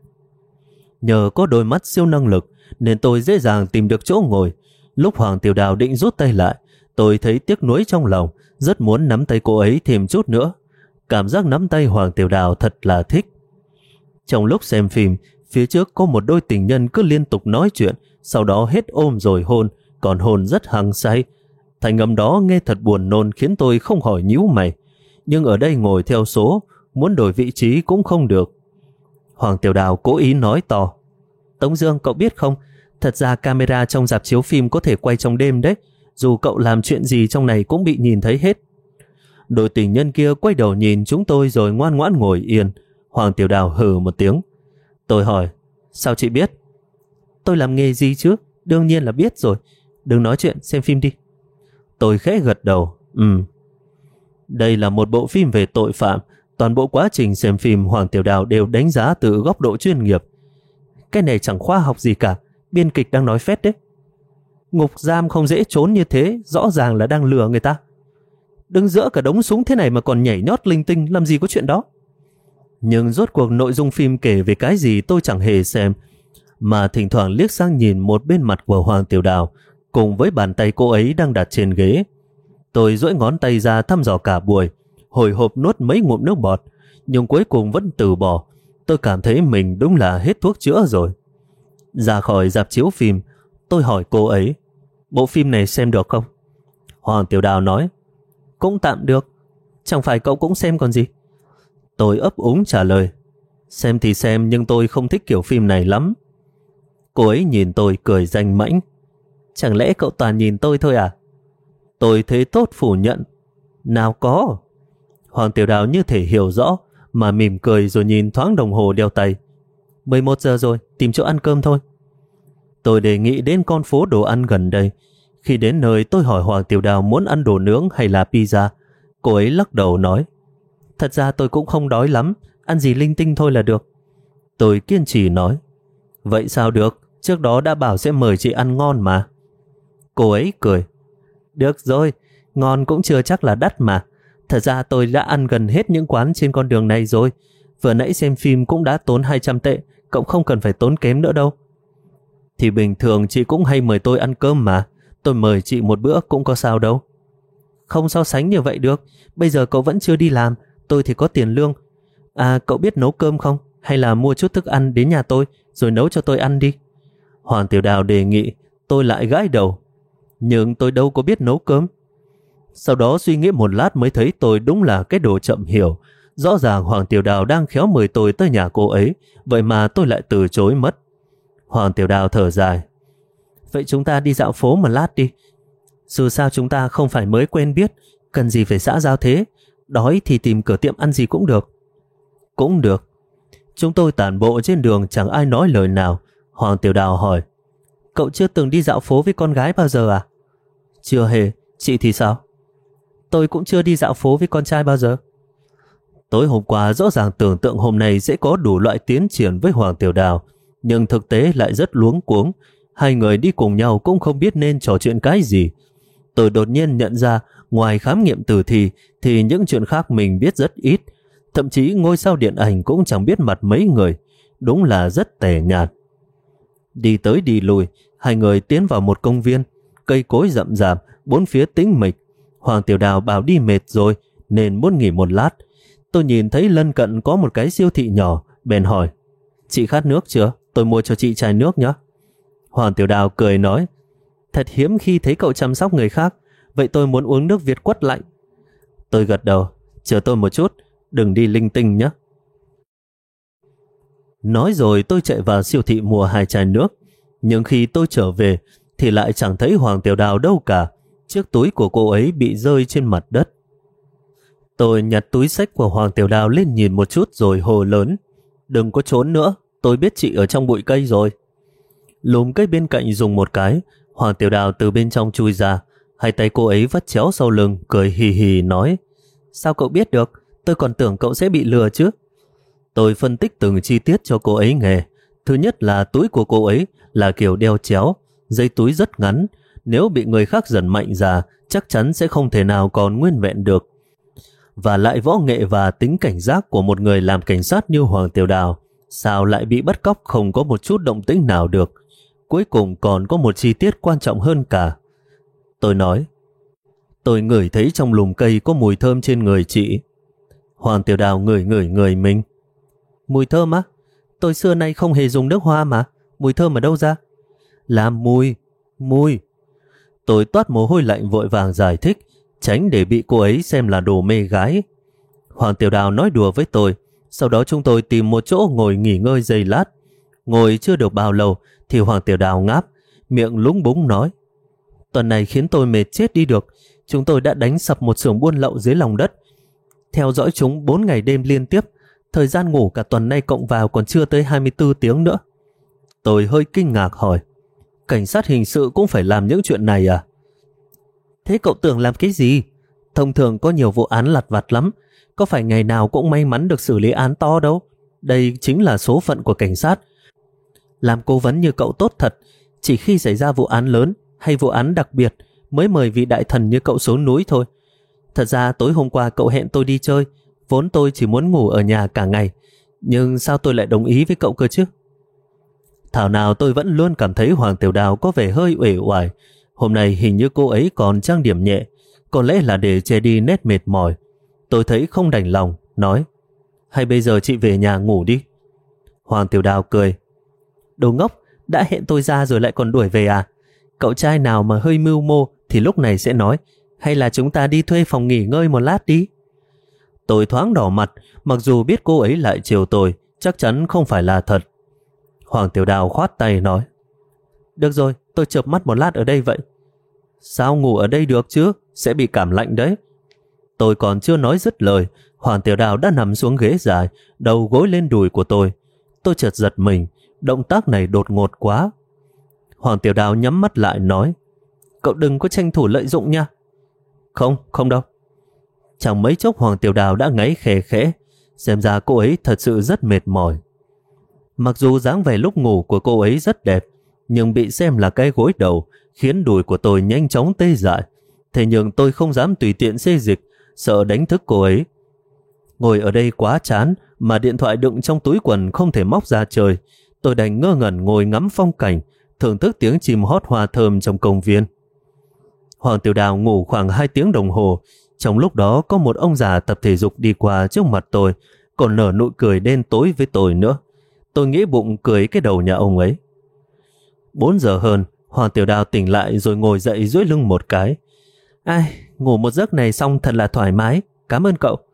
Speaker 1: Nhờ có đôi mắt siêu năng lực nên tôi dễ dàng tìm được chỗ ngồi. Lúc Hoàng Tiểu Đào định rút tay lại, tôi thấy tiếc nuối trong lòng, rất muốn nắm tay cô ấy thêm chút nữa. Cảm giác nắm tay Hoàng Tiểu Đào thật là thích. Trong lúc xem phim, phía trước có một đôi tình nhân cứ liên tục nói chuyện, sau đó hết ôm rồi hôn, còn hôn rất hăng say. Thành âm đó nghe thật buồn nôn khiến tôi không khỏi nhíu mày. Nhưng ở đây ngồi theo số, muốn đổi vị trí cũng không được. Hoàng Tiểu Đào cố ý nói to, Tống Dương, cậu biết không, thật ra camera trong rạp chiếu phim có thể quay trong đêm đấy. Dù cậu làm chuyện gì trong này cũng bị nhìn thấy hết. Đôi tình nhân kia quay đầu nhìn chúng tôi rồi ngoan ngoãn ngồi yên. Hoàng Tiểu Đào hừ một tiếng. Tôi hỏi, sao chị biết? Tôi làm nghề gì chứ? Đương nhiên là biết rồi. Đừng nói chuyện, xem phim đi. Tôi khẽ gật đầu. Đây là một bộ phim về tội phạm. Toàn bộ quá trình xem phim Hoàng Tiểu Đào đều đánh giá từ góc độ chuyên nghiệp. Cái này chẳng khoa học gì cả. Biên kịch đang nói phét đấy. Ngục giam không dễ trốn như thế, rõ ràng là đang lừa người ta. Đứng giữa cả đống súng thế này mà còn nhảy nhót linh tinh, làm gì có chuyện đó. Nhưng rốt cuộc nội dung phim kể về cái gì tôi chẳng hề xem, mà thỉnh thoảng liếc sang nhìn một bên mặt của Hoàng Tiểu Đào cùng với bàn tay cô ấy đang đặt trên ghế. Tôi duỗi ngón tay ra thăm dò cả buổi, hồi hộp nuốt mấy ngụm nước bọt, nhưng cuối cùng vẫn từ bỏ. Tôi cảm thấy mình đúng là hết thuốc chữa rồi. Ra khỏi rạp chiếu phim, tôi hỏi cô ấy, bộ phim này xem được không? Hoàng Tiểu Đào nói, cũng tạm được. Chẳng phải cậu cũng xem còn gì? Tôi ấp úng trả lời, xem thì xem nhưng tôi không thích kiểu phim này lắm. Cô ấy nhìn tôi cười danh mãnh, chẳng lẽ cậu toàn nhìn tôi thôi à? Tôi thế tốt phủ nhận, nào có. Hoàng Tiểu Đào như thể hiểu rõ mà mỉm cười rồi nhìn thoáng đồng hồ đeo tay. 11 giờ rồi, tìm chỗ ăn cơm thôi. Tôi đề nghị đến con phố đồ ăn gần đây. Khi đến nơi tôi hỏi Hoàng Tiểu Đào muốn ăn đồ nướng hay là pizza. Cô ấy lắc đầu nói, thật ra tôi cũng không đói lắm, ăn gì linh tinh thôi là được. Tôi kiên trì nói, vậy sao được, trước đó đã bảo sẽ mời chị ăn ngon mà. Cô ấy cười, được rồi, ngon cũng chưa chắc là đắt mà. Thật ra tôi đã ăn gần hết những quán trên con đường này rồi. Vừa nãy xem phim cũng đã tốn 200 tệ, cậu không cần phải tốn kém nữa đâu. Thì bình thường chị cũng hay mời tôi ăn cơm mà, tôi mời chị một bữa cũng có sao đâu. Không so sánh như vậy được, bây giờ cậu vẫn chưa đi làm, tôi thì có tiền lương. À, cậu biết nấu cơm không? Hay là mua chút thức ăn đến nhà tôi rồi nấu cho tôi ăn đi. Hoàng Tiểu Đào đề nghị, tôi lại gãi đầu. Nhưng tôi đâu có biết nấu cơm. Sau đó suy nghĩ một lát mới thấy tôi đúng là cái đồ chậm hiểu. Rõ ràng Hoàng Tiểu Đào đang khéo mời tôi tới nhà cô ấy, vậy mà tôi lại từ chối mất. Hoàng Tiểu Đào thở dài, vậy chúng ta đi dạo phố một lát đi. Dù sao chúng ta không phải mới quen biết, cần gì phải xã giao thế. Đói thì tìm cửa tiệm ăn gì cũng được. Cũng được. Chúng tôi tản bộ trên đường chẳng ai nói lời nào. Hoàng Tiểu Đào hỏi, cậu chưa từng đi dạo phố với con gái bao giờ à? Chưa hề, chị thì sao? Tôi cũng chưa đi dạo phố với con trai bao giờ. Tối hôm qua rõ ràng tưởng tượng hôm nay sẽ có đủ loại tiến triển với Hoàng Tiểu Đào, nhưng thực tế lại rất luống cuống. Hai người đi cùng nhau cũng không biết nên trò chuyện cái gì. Tôi đột nhiên nhận ra ngoài khám nghiệm tử thi thì những chuyện khác mình biết rất ít. Thậm chí ngôi sao điện ảnh cũng chẳng biết mặt mấy người. Đúng là rất tẻ nhạt. Đi tới đi lùi, hai người tiến vào một công viên. Cây cối rậm rạp, bốn phía tĩnh mịch. Hoàng Tiểu Đào bảo đi mệt rồi nên muốn nghỉ một lát. Tôi nhìn thấy lân cận có một cái siêu thị nhỏ, bèn hỏi, chị khát nước chưa? Tôi mua cho chị chai nước nhé. Hoàng Tiểu Đào cười nói, thật hiếm khi thấy cậu chăm sóc người khác, vậy tôi muốn uống nước Việt quất lạnh. Tôi gật đầu, chờ tôi một chút, đừng đi linh tinh nhé. Nói rồi tôi chạy vào siêu thị mua 2 chai nước, nhưng khi tôi trở về thì lại chẳng thấy Hoàng Tiểu Đào đâu cả. Chiếc túi của cô ấy bị rơi trên mặt đất. Tôi nhặt túi xách của Hoàng Tiểu Đào lên nhìn một chút rồi hô lớn, đừng có trốn nữa, tôi biết chị ở trong bụi cây rồi. Lùm cây bên cạnh dùng một cái, Hoàng Tiểu Đào từ bên trong chui ra, hai tay cô ấy vắt chéo sau lưng, cười hì hì nói, sao cậu biết được, tôi còn tưởng cậu sẽ bị lừa chứ. Tôi phân tích từng chi tiết cho cô ấy nghe. Thứ nhất là túi của cô ấy là kiểu đeo chéo, dây túi rất ngắn, nếu bị người khác giật mạnh ra chắc chắn sẽ không thể nào còn nguyên vẹn được. Và lại võ nghệ và tính cảnh giác của một người làm cảnh sát như Hoàng Tiểu Đào sao lại bị bắt cóc không có một chút động tĩnh nào được. Cuối cùng còn có một chi tiết quan trọng hơn cả. Tôi nói, tôi ngửi thấy trong lùm cây có mùi thơm trên người chị. Hoàng Tiểu Đào ngửi mình. Mùi thơm á? Tôi xưa nay không hề dùng nước hoa mà. Mùi thơm ở đâu ra? Là mùi. Tôi toát mồ hôi lạnh vội vàng giải thích, tránh để bị cô ấy xem là đồ mê gái. Hoàng Tiểu Đào nói đùa với tôi. Sau đó chúng tôi tìm một chỗ ngồi nghỉ ngơi giây lát. Ngồi chưa được bao lâu thì Hoàng Tiểu Đào ngáp, miệng lúng búng nói, tuần này khiến tôi mệt chết đi được. chúng tôi đã đánh sập một xưởng buôn lậu dưới lòng đất. Theo dõi chúng 4 ngày đêm liên tiếp, thời gian ngủ cả tuần nay cộng vào còn chưa tới 24 tiếng nữa. Tôi hơi kinh ngạc hỏi, cảnh sát hình sự cũng phải làm những chuyện này à? Thế cậu tưởng làm cái gì? Thông thường có nhiều vụ án lặt vặt lắm, có phải ngày nào cũng may mắn được xử lý án to đâu. Đây chính là số phận của cảnh sát. Làm cố vấn như cậu tốt thật, chỉ khi xảy ra vụ án lớn hay vụ án đặc biệt mới mời vị đại thần như cậu xuống núi thôi. Thật ra tối hôm qua cậu hẹn tôi đi chơi, vốn tôi chỉ muốn ngủ ở nhà cả ngày, nhưng sao tôi lại đồng ý với cậu cơ chứ? Thảo nào tôi vẫn luôn cảm thấy Hoàng Tiểu Đào có vẻ hơi uể oải. Hôm nay hình như cô ấy còn trang điểm nhẹ, có lẽ là để che đi nét mệt mỏi. Tôi thấy không đành lòng, nói, hay bây giờ chị về nhà ngủ đi. Hoàng Tiểu Đào cười, đồ ngốc, đã hẹn tôi ra rồi lại còn đuổi về à? Cậu trai nào mà hơi mưu mô thì lúc này sẽ nói, hay là chúng ta đi thuê phòng nghỉ ngơi một lát đi. Tôi thoáng đỏ mặt, mặc dù biết cô ấy lại chiều tôi, chắc chắn không phải là thật. Hoàng Tiểu Đào khoát tay nói, được rồi, tôi chợp mắt một lát ở đây vậy. Sao ngủ ở đây được chứ, sẽ bị cảm lạnh đấy. Tôi còn chưa nói dứt lời, Hoàng Tiểu Đào đã nằm xuống ghế dài, đầu gối lên đùi của tôi. Tôi chợt giật mình, động tác này đột ngột quá. Hoàng Tiểu Đào nhắm mắt lại nói, cậu đừng có tranh thủ lợi dụng nha. Không đâu. Chẳng mấy chốc Hoàng Tiểu Đào đã ngáy khè khẽ, xem ra cô ấy thật sự rất mệt mỏi. Mặc dù dáng vẻ lúc ngủ của cô ấy rất đẹp, nhưng bị xem là cái gối đầu khiến đùi của tôi nhanh chóng tê dại. Thế nhưng tôi không dám tùy tiện xê dịch, sợ đánh thức cô ấy. Ngồi ở đây quá chán, mà điện thoại đựng trong túi quần không thể móc ra chơi. Tôi đành ngơ ngẩn ngồi ngắm phong cảnh, thưởng thức tiếng chim hót hoa thơm trong công viên. Hoàng Tiểu Đào ngủ khoảng 2 tiếng đồng hồ. Trong lúc đó có một ông già tập thể dục đi qua trước mặt tôi, còn nở nụ cười đen tối với tôi nữa. Tôi nghĩ bụng cười cái đầu nhà ông ấy. 4 giờ hơn, Hoàng Tiểu Đào tỉnh lại rồi ngồi dậy duỗi lưng một cái. Ai, ngủ một giấc này xong thật là thoải mái, cảm ơn cậu.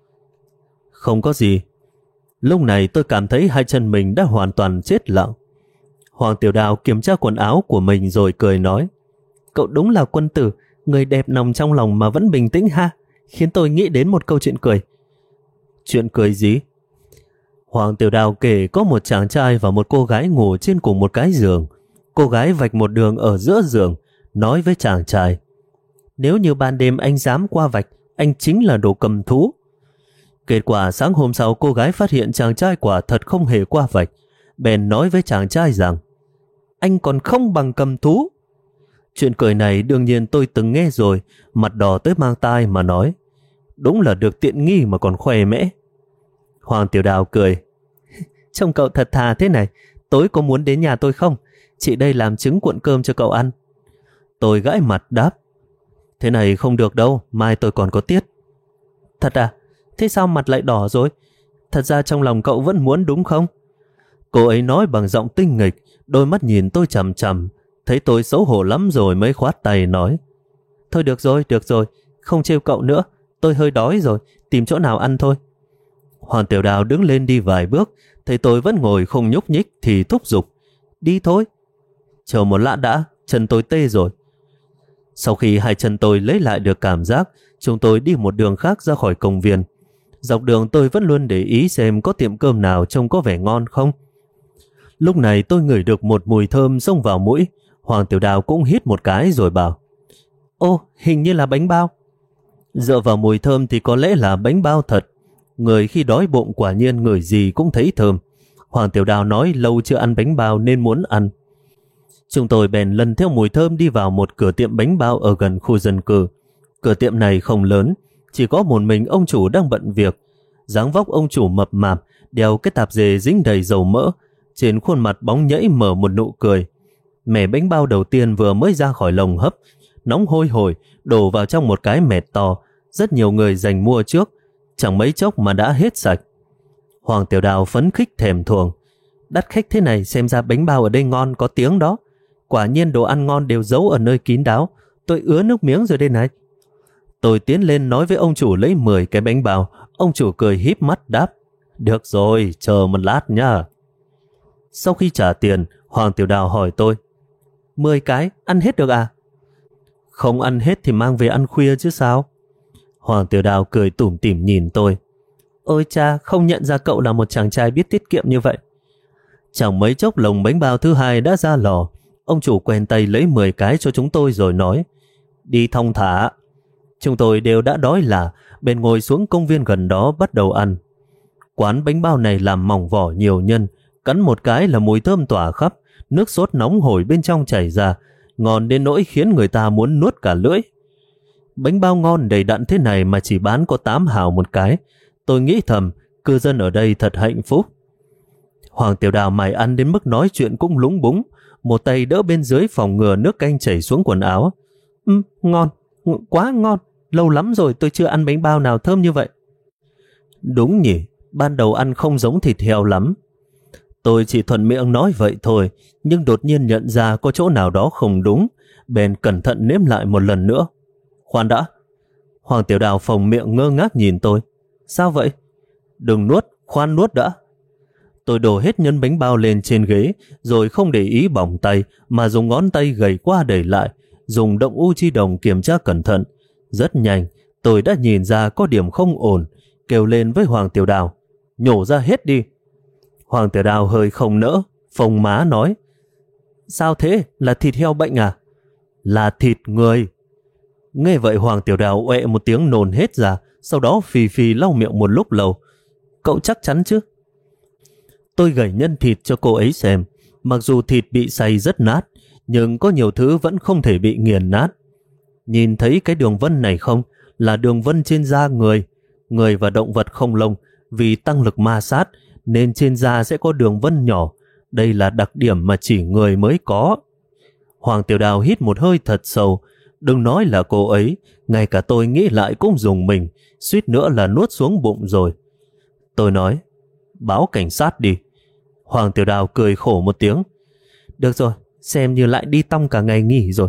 Speaker 1: Không có gì. Lúc này tôi cảm thấy hai chân mình đã hoàn toàn chết lặng. Hoàng Tiểu Đào kiểm tra quần áo của mình rồi cười nói, cậu đúng là quân tử, người đẹp nằm trong lòng mà vẫn bình tĩnh ha, khiến tôi nghĩ đến một câu chuyện cười. Chuyện cười gì? Hoàng Tiểu Đào kể có một chàng trai và một cô gái ngủ trên cùng một cái giường. Cô gái vạch một đường ở giữa giường, nói với chàng trai, nếu như ban đêm anh dám qua vạch, anh chính là đồ cầm thú. Kết quả sáng hôm sau cô gái phát hiện chàng trai quả thật không hề qua vạch, bèn nói với chàng trai rằng, anh còn không bằng cầm thú. Chuyện cười này đương nhiên tôi từng nghe rồi, mặt đỏ tới mang tai mà nói, đúng là được tiện nghi mà còn khoe mẽ. Hoàng Tiểu Đào cười, trông cậu thật thà thế này, tối có muốn đến nhà tôi không? Chị đây làm trứng cuộn cơm cho cậu ăn. Tôi gãi mặt đáp, thế này không được đâu, mai tôi còn có tiết. Thật à? Thế sao mặt lại đỏ rồi? Thật ra trong lòng cậu vẫn muốn đúng không? Cô ấy nói bằng giọng tinh nghịch, đôi mắt nhìn tôi chằm chằm, thấy tôi xấu hổ lắm rồi mới khoát tay nói, thôi được rồi, không trêu cậu nữa, tôi hơi đói rồi, tìm chỗ nào ăn thôi. Hoàng Tiểu Đào đứng lên đi vài bước, thấy tôi vẫn ngồi không nhúc nhích thì thúc giục, đi thôi. Chờ một lát đã, chân tôi tê rồi. Sau khi hai chân tôi lấy lại được cảm giác, chúng tôi đi một đường khác ra khỏi công viên. Dọc đường tôi vẫn luôn để ý xem có tiệm cơm nào trông có vẻ ngon không. Lúc này tôi ngửi được một mùi thơm xông vào mũi. Hoàng Tiểu Đào cũng hít một cái rồi bảo, ô, hình như là bánh bao. Dựa vào mùi thơm thì có lẽ là bánh bao thật. Người khi đói bụng quả nhiên ngửi gì cũng thấy thơm. Hoàng Tiểu Đào nói lâu chưa ăn bánh bao nên muốn ăn. Chúng tôi bèn lần theo mùi thơm đi vào một cửa tiệm bánh bao ở gần khu dân cư. Cửa tiệm này không lớn, chỉ có một mình ông chủ đang bận việc. Dáng vóc ông chủ mập mạp, đeo cái tạp dề dính đầy dầu mỡ, trên khuôn mặt bóng nhẫy mở một nụ cười. Mẻ bánh bao đầu tiên vừa mới ra khỏi lồng hấp, nóng hôi hổi, đổ vào trong một cái mẹt to. Rất nhiều người giành mua trước, chẳng mấy chốc mà đã hết sạch. Hoàng Tiểu Đào phấn khích thèm thuồng, đắt khách thế này xem ra bánh bao ở đây ngon có tiếng đó. Quả nhiên đồ ăn ngon đều giấu ở nơi kín đáo, tôi ứa nước miếng rồi đây này. Tôi tiến lên nói với ông chủ lấy 10 cái bánh bao. Ông chủ cười híp mắt đáp, được rồi, chờ một lát nha. Sau khi trả tiền, Hoàng Tiểu Đào hỏi tôi, 10 cái, ăn hết được à? Không ăn hết thì mang về ăn khuya chứ sao? Hoàng Tiểu Đào cười tủm tỉm nhìn tôi. Ôi cha, không nhận ra cậu là một chàng trai biết tiết kiệm như vậy. Chẳng mấy chốc lồng bánh bao thứ hai đã ra lò. Ông chủ quen tay lấy 10 cái cho chúng tôi rồi nói, đi thong thả. Chúng tôi đều đã đói lả, bèn ngồi xuống công viên gần đó bắt đầu ăn. Quán bánh bao này làm mỏng vỏ nhiều nhân, cắn một cái là mùi thơm tỏa khắp, nước sốt nóng hổi bên trong chảy ra, ngon đến nỗi khiến người ta muốn nuốt cả lưỡi. Bánh bao ngon đầy đặn thế này mà chỉ bán có 8 hào một cái. Tôi nghĩ thầm, cư dân ở đây thật hạnh phúc. Hoàng Tiểu Đào mày ăn đến mức nói chuyện cũng lúng búng, một tay đỡ bên dưới phòng ngừa nước canh chảy xuống quần áo. Ngon, quá ngon, lâu lắm rồi tôi chưa ăn bánh bao nào thơm như vậy. Đúng nhỉ, ban đầu ăn không giống thịt heo lắm. Tôi chỉ thuận miệng nói vậy thôi, nhưng đột nhiên nhận ra có chỗ nào đó không đúng, bèn cẩn thận nếm lại một lần nữa. Khoan đã. Hoàng Tiểu Đào phồng miệng ngơ ngác nhìn tôi. Sao vậy? Đừng nuốt, khoan nuốt đã. Tôi đổ hết nhân bánh bao lên trên ghế, rồi không để ý bỏng tay, mà dùng ngón tay gầy qua đẩy lại, dùng động u chi đồng kiểm tra cẩn thận. Rất nhanh, tôi đã nhìn ra có điểm không ổn, kêu lên với Hoàng Tiểu Đào, nhổ ra hết đi. Hoàng Tiểu Đào hơi không nỡ, phồng má nói, sao thế, là thịt heo bệnh à? Là thịt người. Nghe vậy Hoàng Tiểu Đào uệ một tiếng nôn hết ra, sau đó phì phì lau miệng một lúc lâu. Cậu chắc chắn chứ? Tôi gẩy nhân thịt cho cô ấy xem, mặc dù thịt bị xay rất nát, nhưng có nhiều thứ vẫn không thể bị nghiền nát. Nhìn thấy cái đường vân này không? Là đường vân trên da người. Người và động vật không lông, vì tăng lực ma sát, nên trên da sẽ có đường vân nhỏ. Đây là đặc điểm mà chỉ người mới có. Hoàng Tiểu Đào hít một hơi thật sâu. Đừng nói là cô ấy, ngay cả tôi nghĩ lại cũng dùng mình, suýt nữa là nuốt xuống bụng rồi. Tôi nói, báo cảnh sát đi. Hoàng Tiểu Đào cười khổ một tiếng. Được rồi, xem như lại đi tong cả ngày nghỉ rồi.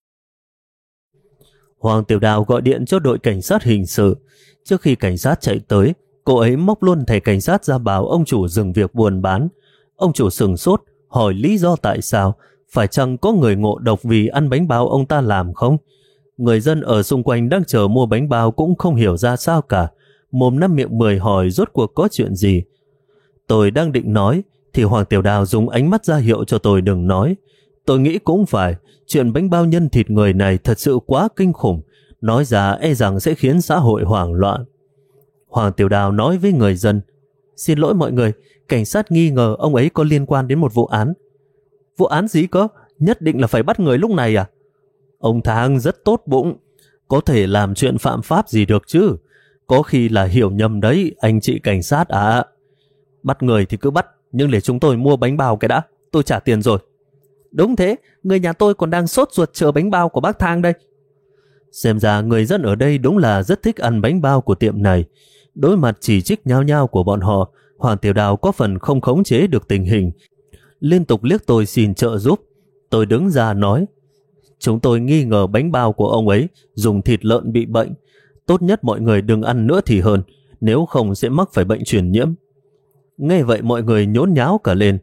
Speaker 1: Hoàng Tiểu Đào gọi điện cho đội cảnh sát hình sự. Trước khi cảnh sát chạy tới, cô ấy móc luôn thẻ cảnh sát ra bảo ông chủ dừng việc buôn bán. Ông chủ sửng sốt, hỏi lý do tại sao, phải chăng có người ngộ độc vì ăn bánh bao ông ta làm không? Người dân ở xung quanh đang chờ mua bánh bao cũng không hiểu ra sao cả, mồm năm miệng mười hỏi rốt cuộc có chuyện gì. Tôi đang định nói, thì Hoàng Tiểu Đào dùng ánh mắt ra hiệu cho tôi đừng nói. Tôi nghĩ cũng phải, chuyện bánh bao nhân thịt người này thật sự quá kinh khủng, nói ra e rằng sẽ khiến xã hội hoảng loạn. Hoàng Tiểu Đào nói với người dân, xin lỗi mọi người, cảnh sát nghi ngờ ông ấy có liên quan đến một vụ án. Vụ án gì cơ? Nhất định là phải bắt người lúc này à? Ông Thang rất tốt bụng, có thể làm chuyện phạm pháp gì được chứ? Có khi là hiểu nhầm đấy, anh chị cảnh sát à? Bắt người thì cứ bắt, nhưng để chúng tôi mua bánh bao cái đã, tôi trả tiền rồi. Đúng thế, người nhà tôi còn đang sốt ruột chờ bánh bao của bác Thang đây. Xem ra người dân ở đây đúng là rất thích ăn bánh bao của tiệm này. Đối mặt chỉ trích nhao nhao của bọn họ, Hoàng Tiểu Đào có phần không khống chế được tình hình, liên tục liếc tôi xin trợ giúp. Tôi đứng ra nói, chúng tôi nghi ngờ bánh bao của ông ấy dùng thịt lợn bị bệnh. Tốt nhất mọi người đừng ăn nữa thì hơn, nếu không sẽ mắc phải bệnh truyền nhiễm. Nghe vậy mọi người nhốn nháo cả lên.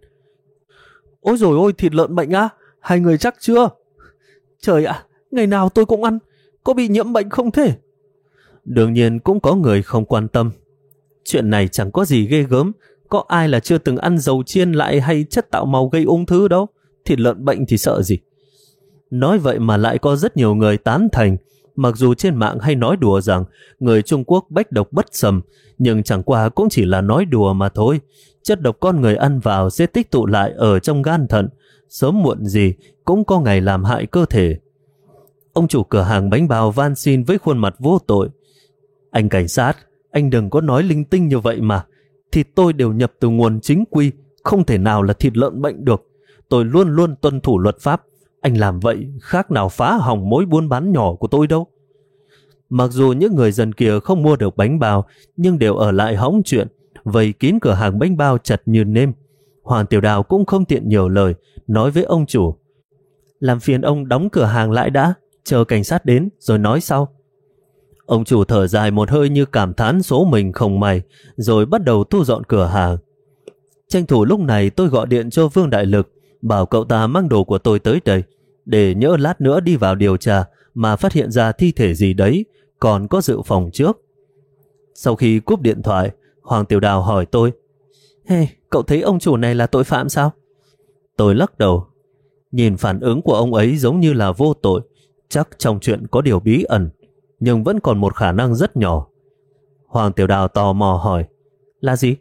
Speaker 1: Ôi dồi ôi, thịt lợn bệnh á? Hai người chắc chưa? Trời ạ, ngày nào tôi cũng ăn, có bị nhiễm bệnh không thế? Đương nhiên cũng có người không quan tâm. Chuyện này chẳng có gì ghê gớm, có ai là chưa từng ăn dầu chiên lại hay chất tạo màu gây ung thư đâu, thịt lợn bệnh thì sợ gì. Nói vậy mà lại có rất nhiều người tán thành, mặc dù trên mạng hay nói đùa rằng người Trung Quốc bách độc bất sầm, nhưng chẳng qua cũng chỉ là nói đùa mà thôi. Chất độc con người ăn vào sẽ tích tụ lại ở trong gan thận, sớm muộn gì cũng có ngày làm hại cơ thể. Ông chủ cửa hàng bánh bao van xin với khuôn mặt vô tội. Anh cảnh sát, anh đừng có nói linh tinh như vậy mà. Thịt tôi đều nhập từ nguồn chính quy, không thể nào là thịt lợn bệnh được. Tôi luôn luôn tuân thủ luật pháp. Anh làm vậy khác nào phá hỏng mối buôn bán nhỏ của tôi đâu. Mặc dù những người dân kia không mua được bánh bao, nhưng đều ở lại hóng chuyện, vây kín cửa hàng bánh bao chặt như nêm. Hoàng Tiểu Đào cũng không tiện nhiều lời, nói với ông chủ, làm phiền ông đóng cửa hàng lại đã, chờ cảnh sát đến rồi nói sau. Ông chủ thở dài một hơi như cảm thán số mình không may, rồi bắt đầu thu dọn cửa hàng. Tranh thủ lúc này tôi gọi điện cho Vương Đại Lực, bảo cậu ta mang đồ của tôi tới đây, để nhỡ lát nữa đi vào điều tra, mà phát hiện ra thi thể gì đấy, còn có dự phòng trước. Sau khi cúp điện thoại, Hoàng Tiểu Đào hỏi tôi, hey, cậu thấy ông chủ này là tội phạm sao? Tôi lắc đầu. Nhìn phản ứng của ông ấy giống như là vô tội, chắc trong chuyện có điều bí ẩn, nhưng vẫn còn một khả năng rất nhỏ. Hoàng Tiểu Đào tò mò hỏi, là gì?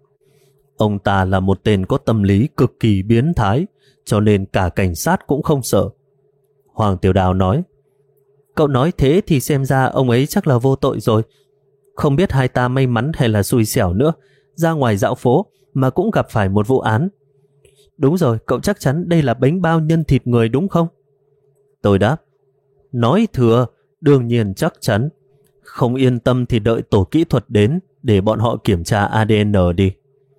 Speaker 1: Ông ta là một tên có tâm lý cực kỳ biến thái, cho nên cả cảnh sát cũng không sợ. Hoàng Tiểu Đào nói, cậu nói thế thì xem ra ông ấy chắc là vô tội rồi. Không biết hai ta may mắn hay là xui xẻo nữa, ra ngoài dạo phố mà cũng gặp phải một vụ án. Đúng rồi, cậu chắc chắn đây là bánh bao nhân thịt người đúng không? Tôi đáp, nói thừa, đương nhiên chắc chắn. Không yên tâm thì đợi tổ kỹ thuật đến để bọn họ kiểm tra ADN đi.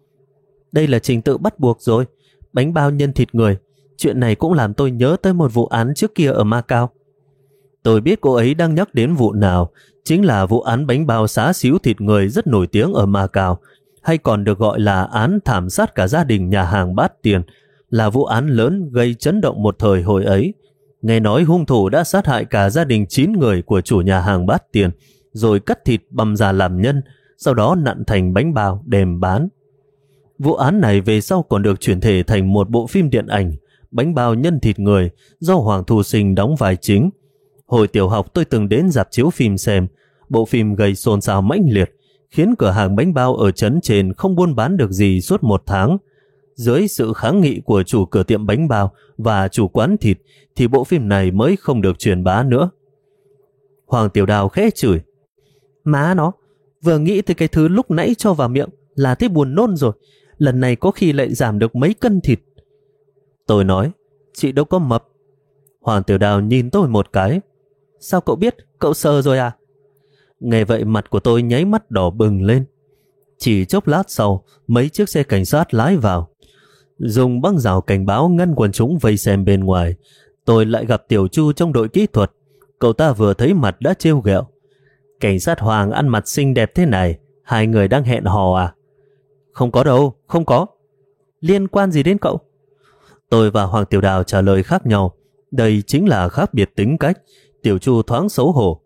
Speaker 1: Đây là trình tự bắt buộc rồi. Bánh bao nhân thịt người. Chuyện này cũng làm tôi nhớ tới một vụ án trước kia ở Macau. Tôi biết cô ấy đang nhắc đến vụ nào, chính là vụ án bánh bao xá xíu thịt người rất nổi tiếng ở Macau, hay còn được gọi là án thảm sát cả gia đình nhà hàng Bát Tiền, là vụ án lớn gây chấn động một thời hồi ấy. Nghe nói hung thủ đã sát hại cả gia đình 9 người của chủ nhà hàng Bát Tiền, rồi cắt thịt băm ra làm nhân, sau đó nặn thành bánh bao đem bán. Vụ án này về sau còn được chuyển thể thành một bộ phim điện ảnh Bánh bao nhân thịt người do Hoàng Thu Sinh đóng vai chính. Hồi tiểu học tôi từng đến rạp chiếu phim xem, bộ phim gây xôn xao mãnh liệt, khiến cửa hàng bánh bao ở trấn trên không buôn bán được gì suốt 1 tháng. Dưới sự kháng nghị của chủ cửa tiệm bánh bao và chủ quán thịt thì bộ phim này mới không được truyền bá nữa. Hoàng Tiểu Đào khẽ chửi, má nó, vừa nghĩ tới cái thứ lúc nãy cho vào miệng là thấy buồn nôn rồi, lần này có khi lại giảm được mấy cân thịt. Tôi nói, chị đâu có mập. Hoàng Tiểu Đào nhìn tôi một cái, sao cậu biết, cậu sờ rồi à? Nghe vậy mặt của tôi nháy mắt đỏ bừng lên. Chỉ chốc lát sau, mấy chiếc xe cảnh sát lái vào, dùng băng rào cảnh báo ngăn quần chúng vây xem bên ngoài. Tôi lại gặp Tiểu Chu trong đội kỹ thuật. Cậu ta vừa thấy mặt đã trêu ghẹo, cảnh sát Hoàng ăn mặc xinh đẹp thế này, hai người đang hẹn hò à? Không có đâu, không có. Liên quan gì đến cậu? Tôi và Hoàng Tiểu Đào trả lời khác nhau. Đây chính là khác biệt tính cách. Tiểu Chu thoáng xấu hổ.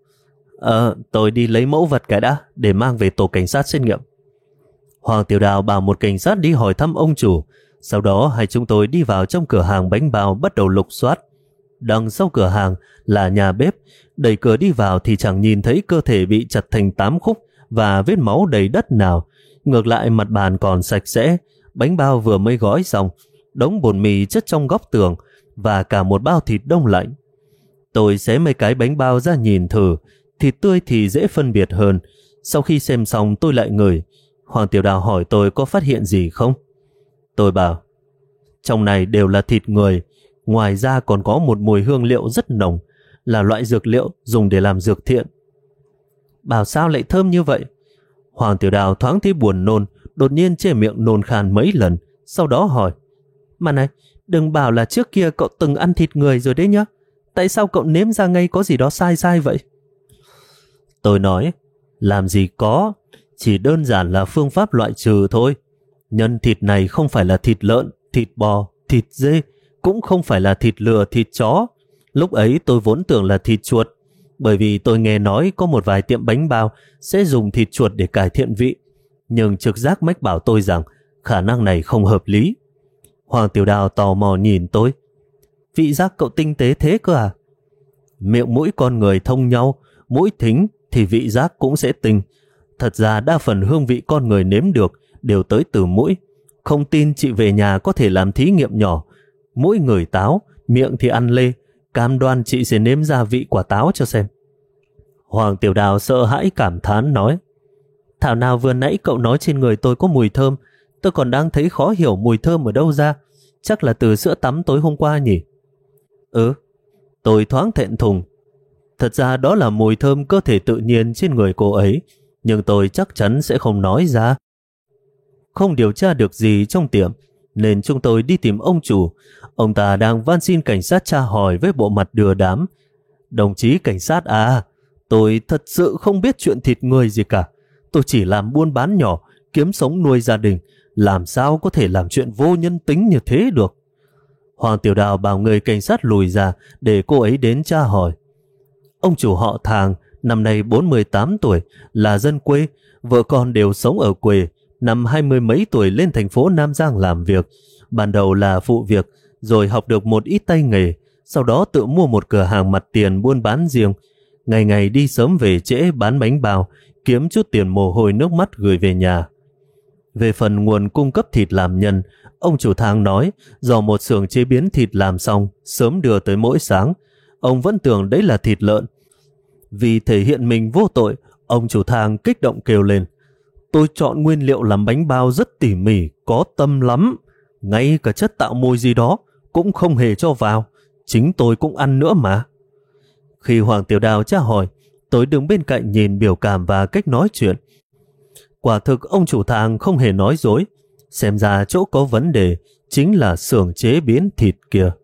Speaker 1: Tôi đi lấy mẫu vật cái đã, để mang về tổ cảnh sát xét nghiệm. Hoàng Tiểu Đào bảo một cảnh sát đi hỏi thăm ông chủ. Sau đó hai chúng tôi đi vào trong cửa hàng bánh bao bắt đầu lục soát. Đằng sau cửa hàng là nhà bếp. Đẩy cửa đi vào thì chẳng nhìn thấy cơ thể bị chặt thành 8 khúc và vết máu đầy đất nào. Ngược lại mặt bàn còn sạch sẽ, bánh bao vừa mới gói xong, đống bột mì chất trong góc tường và cả một bao thịt đông lạnh. Tôi xé mấy cái bánh bao ra nhìn thử, thịt tươi thì dễ phân biệt hơn. Sau khi xem xong tôi lại ngửi. Hoàng Tiểu Đào hỏi tôi có phát hiện gì không? Tôi bảo, trong này đều là thịt người, ngoài ra còn có một mùi hương liệu rất nồng, là loại dược liệu dùng để làm dược thiện. Bảo sao lại thơm như vậy? Hoàng Tiểu Đào thoáng thấy buồn nôn, đột nhiên che miệng nôn khan mấy lần, sau đó hỏi, mà này, đừng bảo là trước kia cậu từng ăn thịt người rồi đấy nhá. Tại sao cậu nếm ra ngay có gì đó sai sai vậy? Tôi nói, làm gì có, chỉ đơn giản là phương pháp loại trừ thôi. Nhân thịt này không phải là thịt lợn, thịt bò, thịt dê, cũng không phải là thịt lừa, thịt chó. Lúc ấy tôi vốn tưởng là thịt chuột, bởi vì tôi nghe nói có một vài tiệm bánh bao sẽ dùng thịt chuột để cải thiện vị. Nhưng trực giác mách bảo tôi rằng khả năng này không hợp lý. Hoàng Tiểu Đào tò mò nhìn tôi. Vị giác cậu tinh tế thế cơ à? Miệng mũi con người thông nhau, mũi thính thì vị giác cũng sẽ tinh. Thật ra đa phần hương vị con người nếm được đều tới từ mũi. Không tin chị về nhà có thể làm thí nghiệm nhỏ. Mũi ngửi táo, miệng thì ăn lê. Cam đoan chị sẽ nếm ra vị quả táo cho xem. Hoàng Tiểu Đào sợ hãi cảm thán nói, thảo nào vừa nãy cậu nói trên người tôi có mùi thơm, tôi còn đang thấy khó hiểu mùi thơm ở đâu ra. Chắc là từ sữa tắm tối hôm qua nhỉ? Tôi thoáng thẹn thùng. Thật ra đó là mùi thơm cơ thể tự nhiên trên người cô ấy, nhưng tôi chắc chắn sẽ không nói ra. Không điều tra được gì trong tiệm, nên chúng tôi đi tìm ông chủ. Ông ta đang van xin cảnh sát tra hỏi với bộ mặt đưa đám. Đồng chí cảnh sát à, tôi thật sự không biết chuyện thịt người gì cả. Tôi chỉ làm buôn bán nhỏ, kiếm sống nuôi gia đình. Làm sao có thể làm chuyện vô nhân tính như thế được? Hoàng Tiểu Đào bảo người cảnh sát lùi ra để cô ấy đến tra hỏi. Ông chủ họ Thàng năm nay 48 tuổi, là dân quê, vợ con đều sống ở quê. Năm 20 mấy tuổi lên thành phố Nam Giang làm việc. Ban đầu là phụ việc, rồi học được một ít tay nghề, sau đó tự mua một cửa hàng mặt tiền buôn bán riêng. Ngày ngày đi sớm về trễ bán bánh bao, kiếm chút tiền mồ hôi nước mắt gửi về nhà. Về phần nguồn cung cấp thịt làm nhân, ông chủ Thàng nói do một xưởng chế biến thịt làm xong sớm đưa tới mỗi sáng. Ông vẫn tưởng đấy là thịt lợn. Vì thể hiện mình vô tội, ông chủ Thàng kích động kêu lên: tôi chọn nguyên liệu làm bánh bao rất tỉ mỉ, có tâm lắm. Ngay cả chất tạo mùi gì đó cũng không hề cho vào. Chính tôi cũng ăn nữa mà. Khi Hoàng Tiểu Đào tra hỏi, tôi đứng bên cạnh nhìn biểu cảm và cách nói chuyện. Quả thực ông chủ Thàng không hề nói dối. Xem ra chỗ có vấn đề chính là xưởng chế biến thịt kia.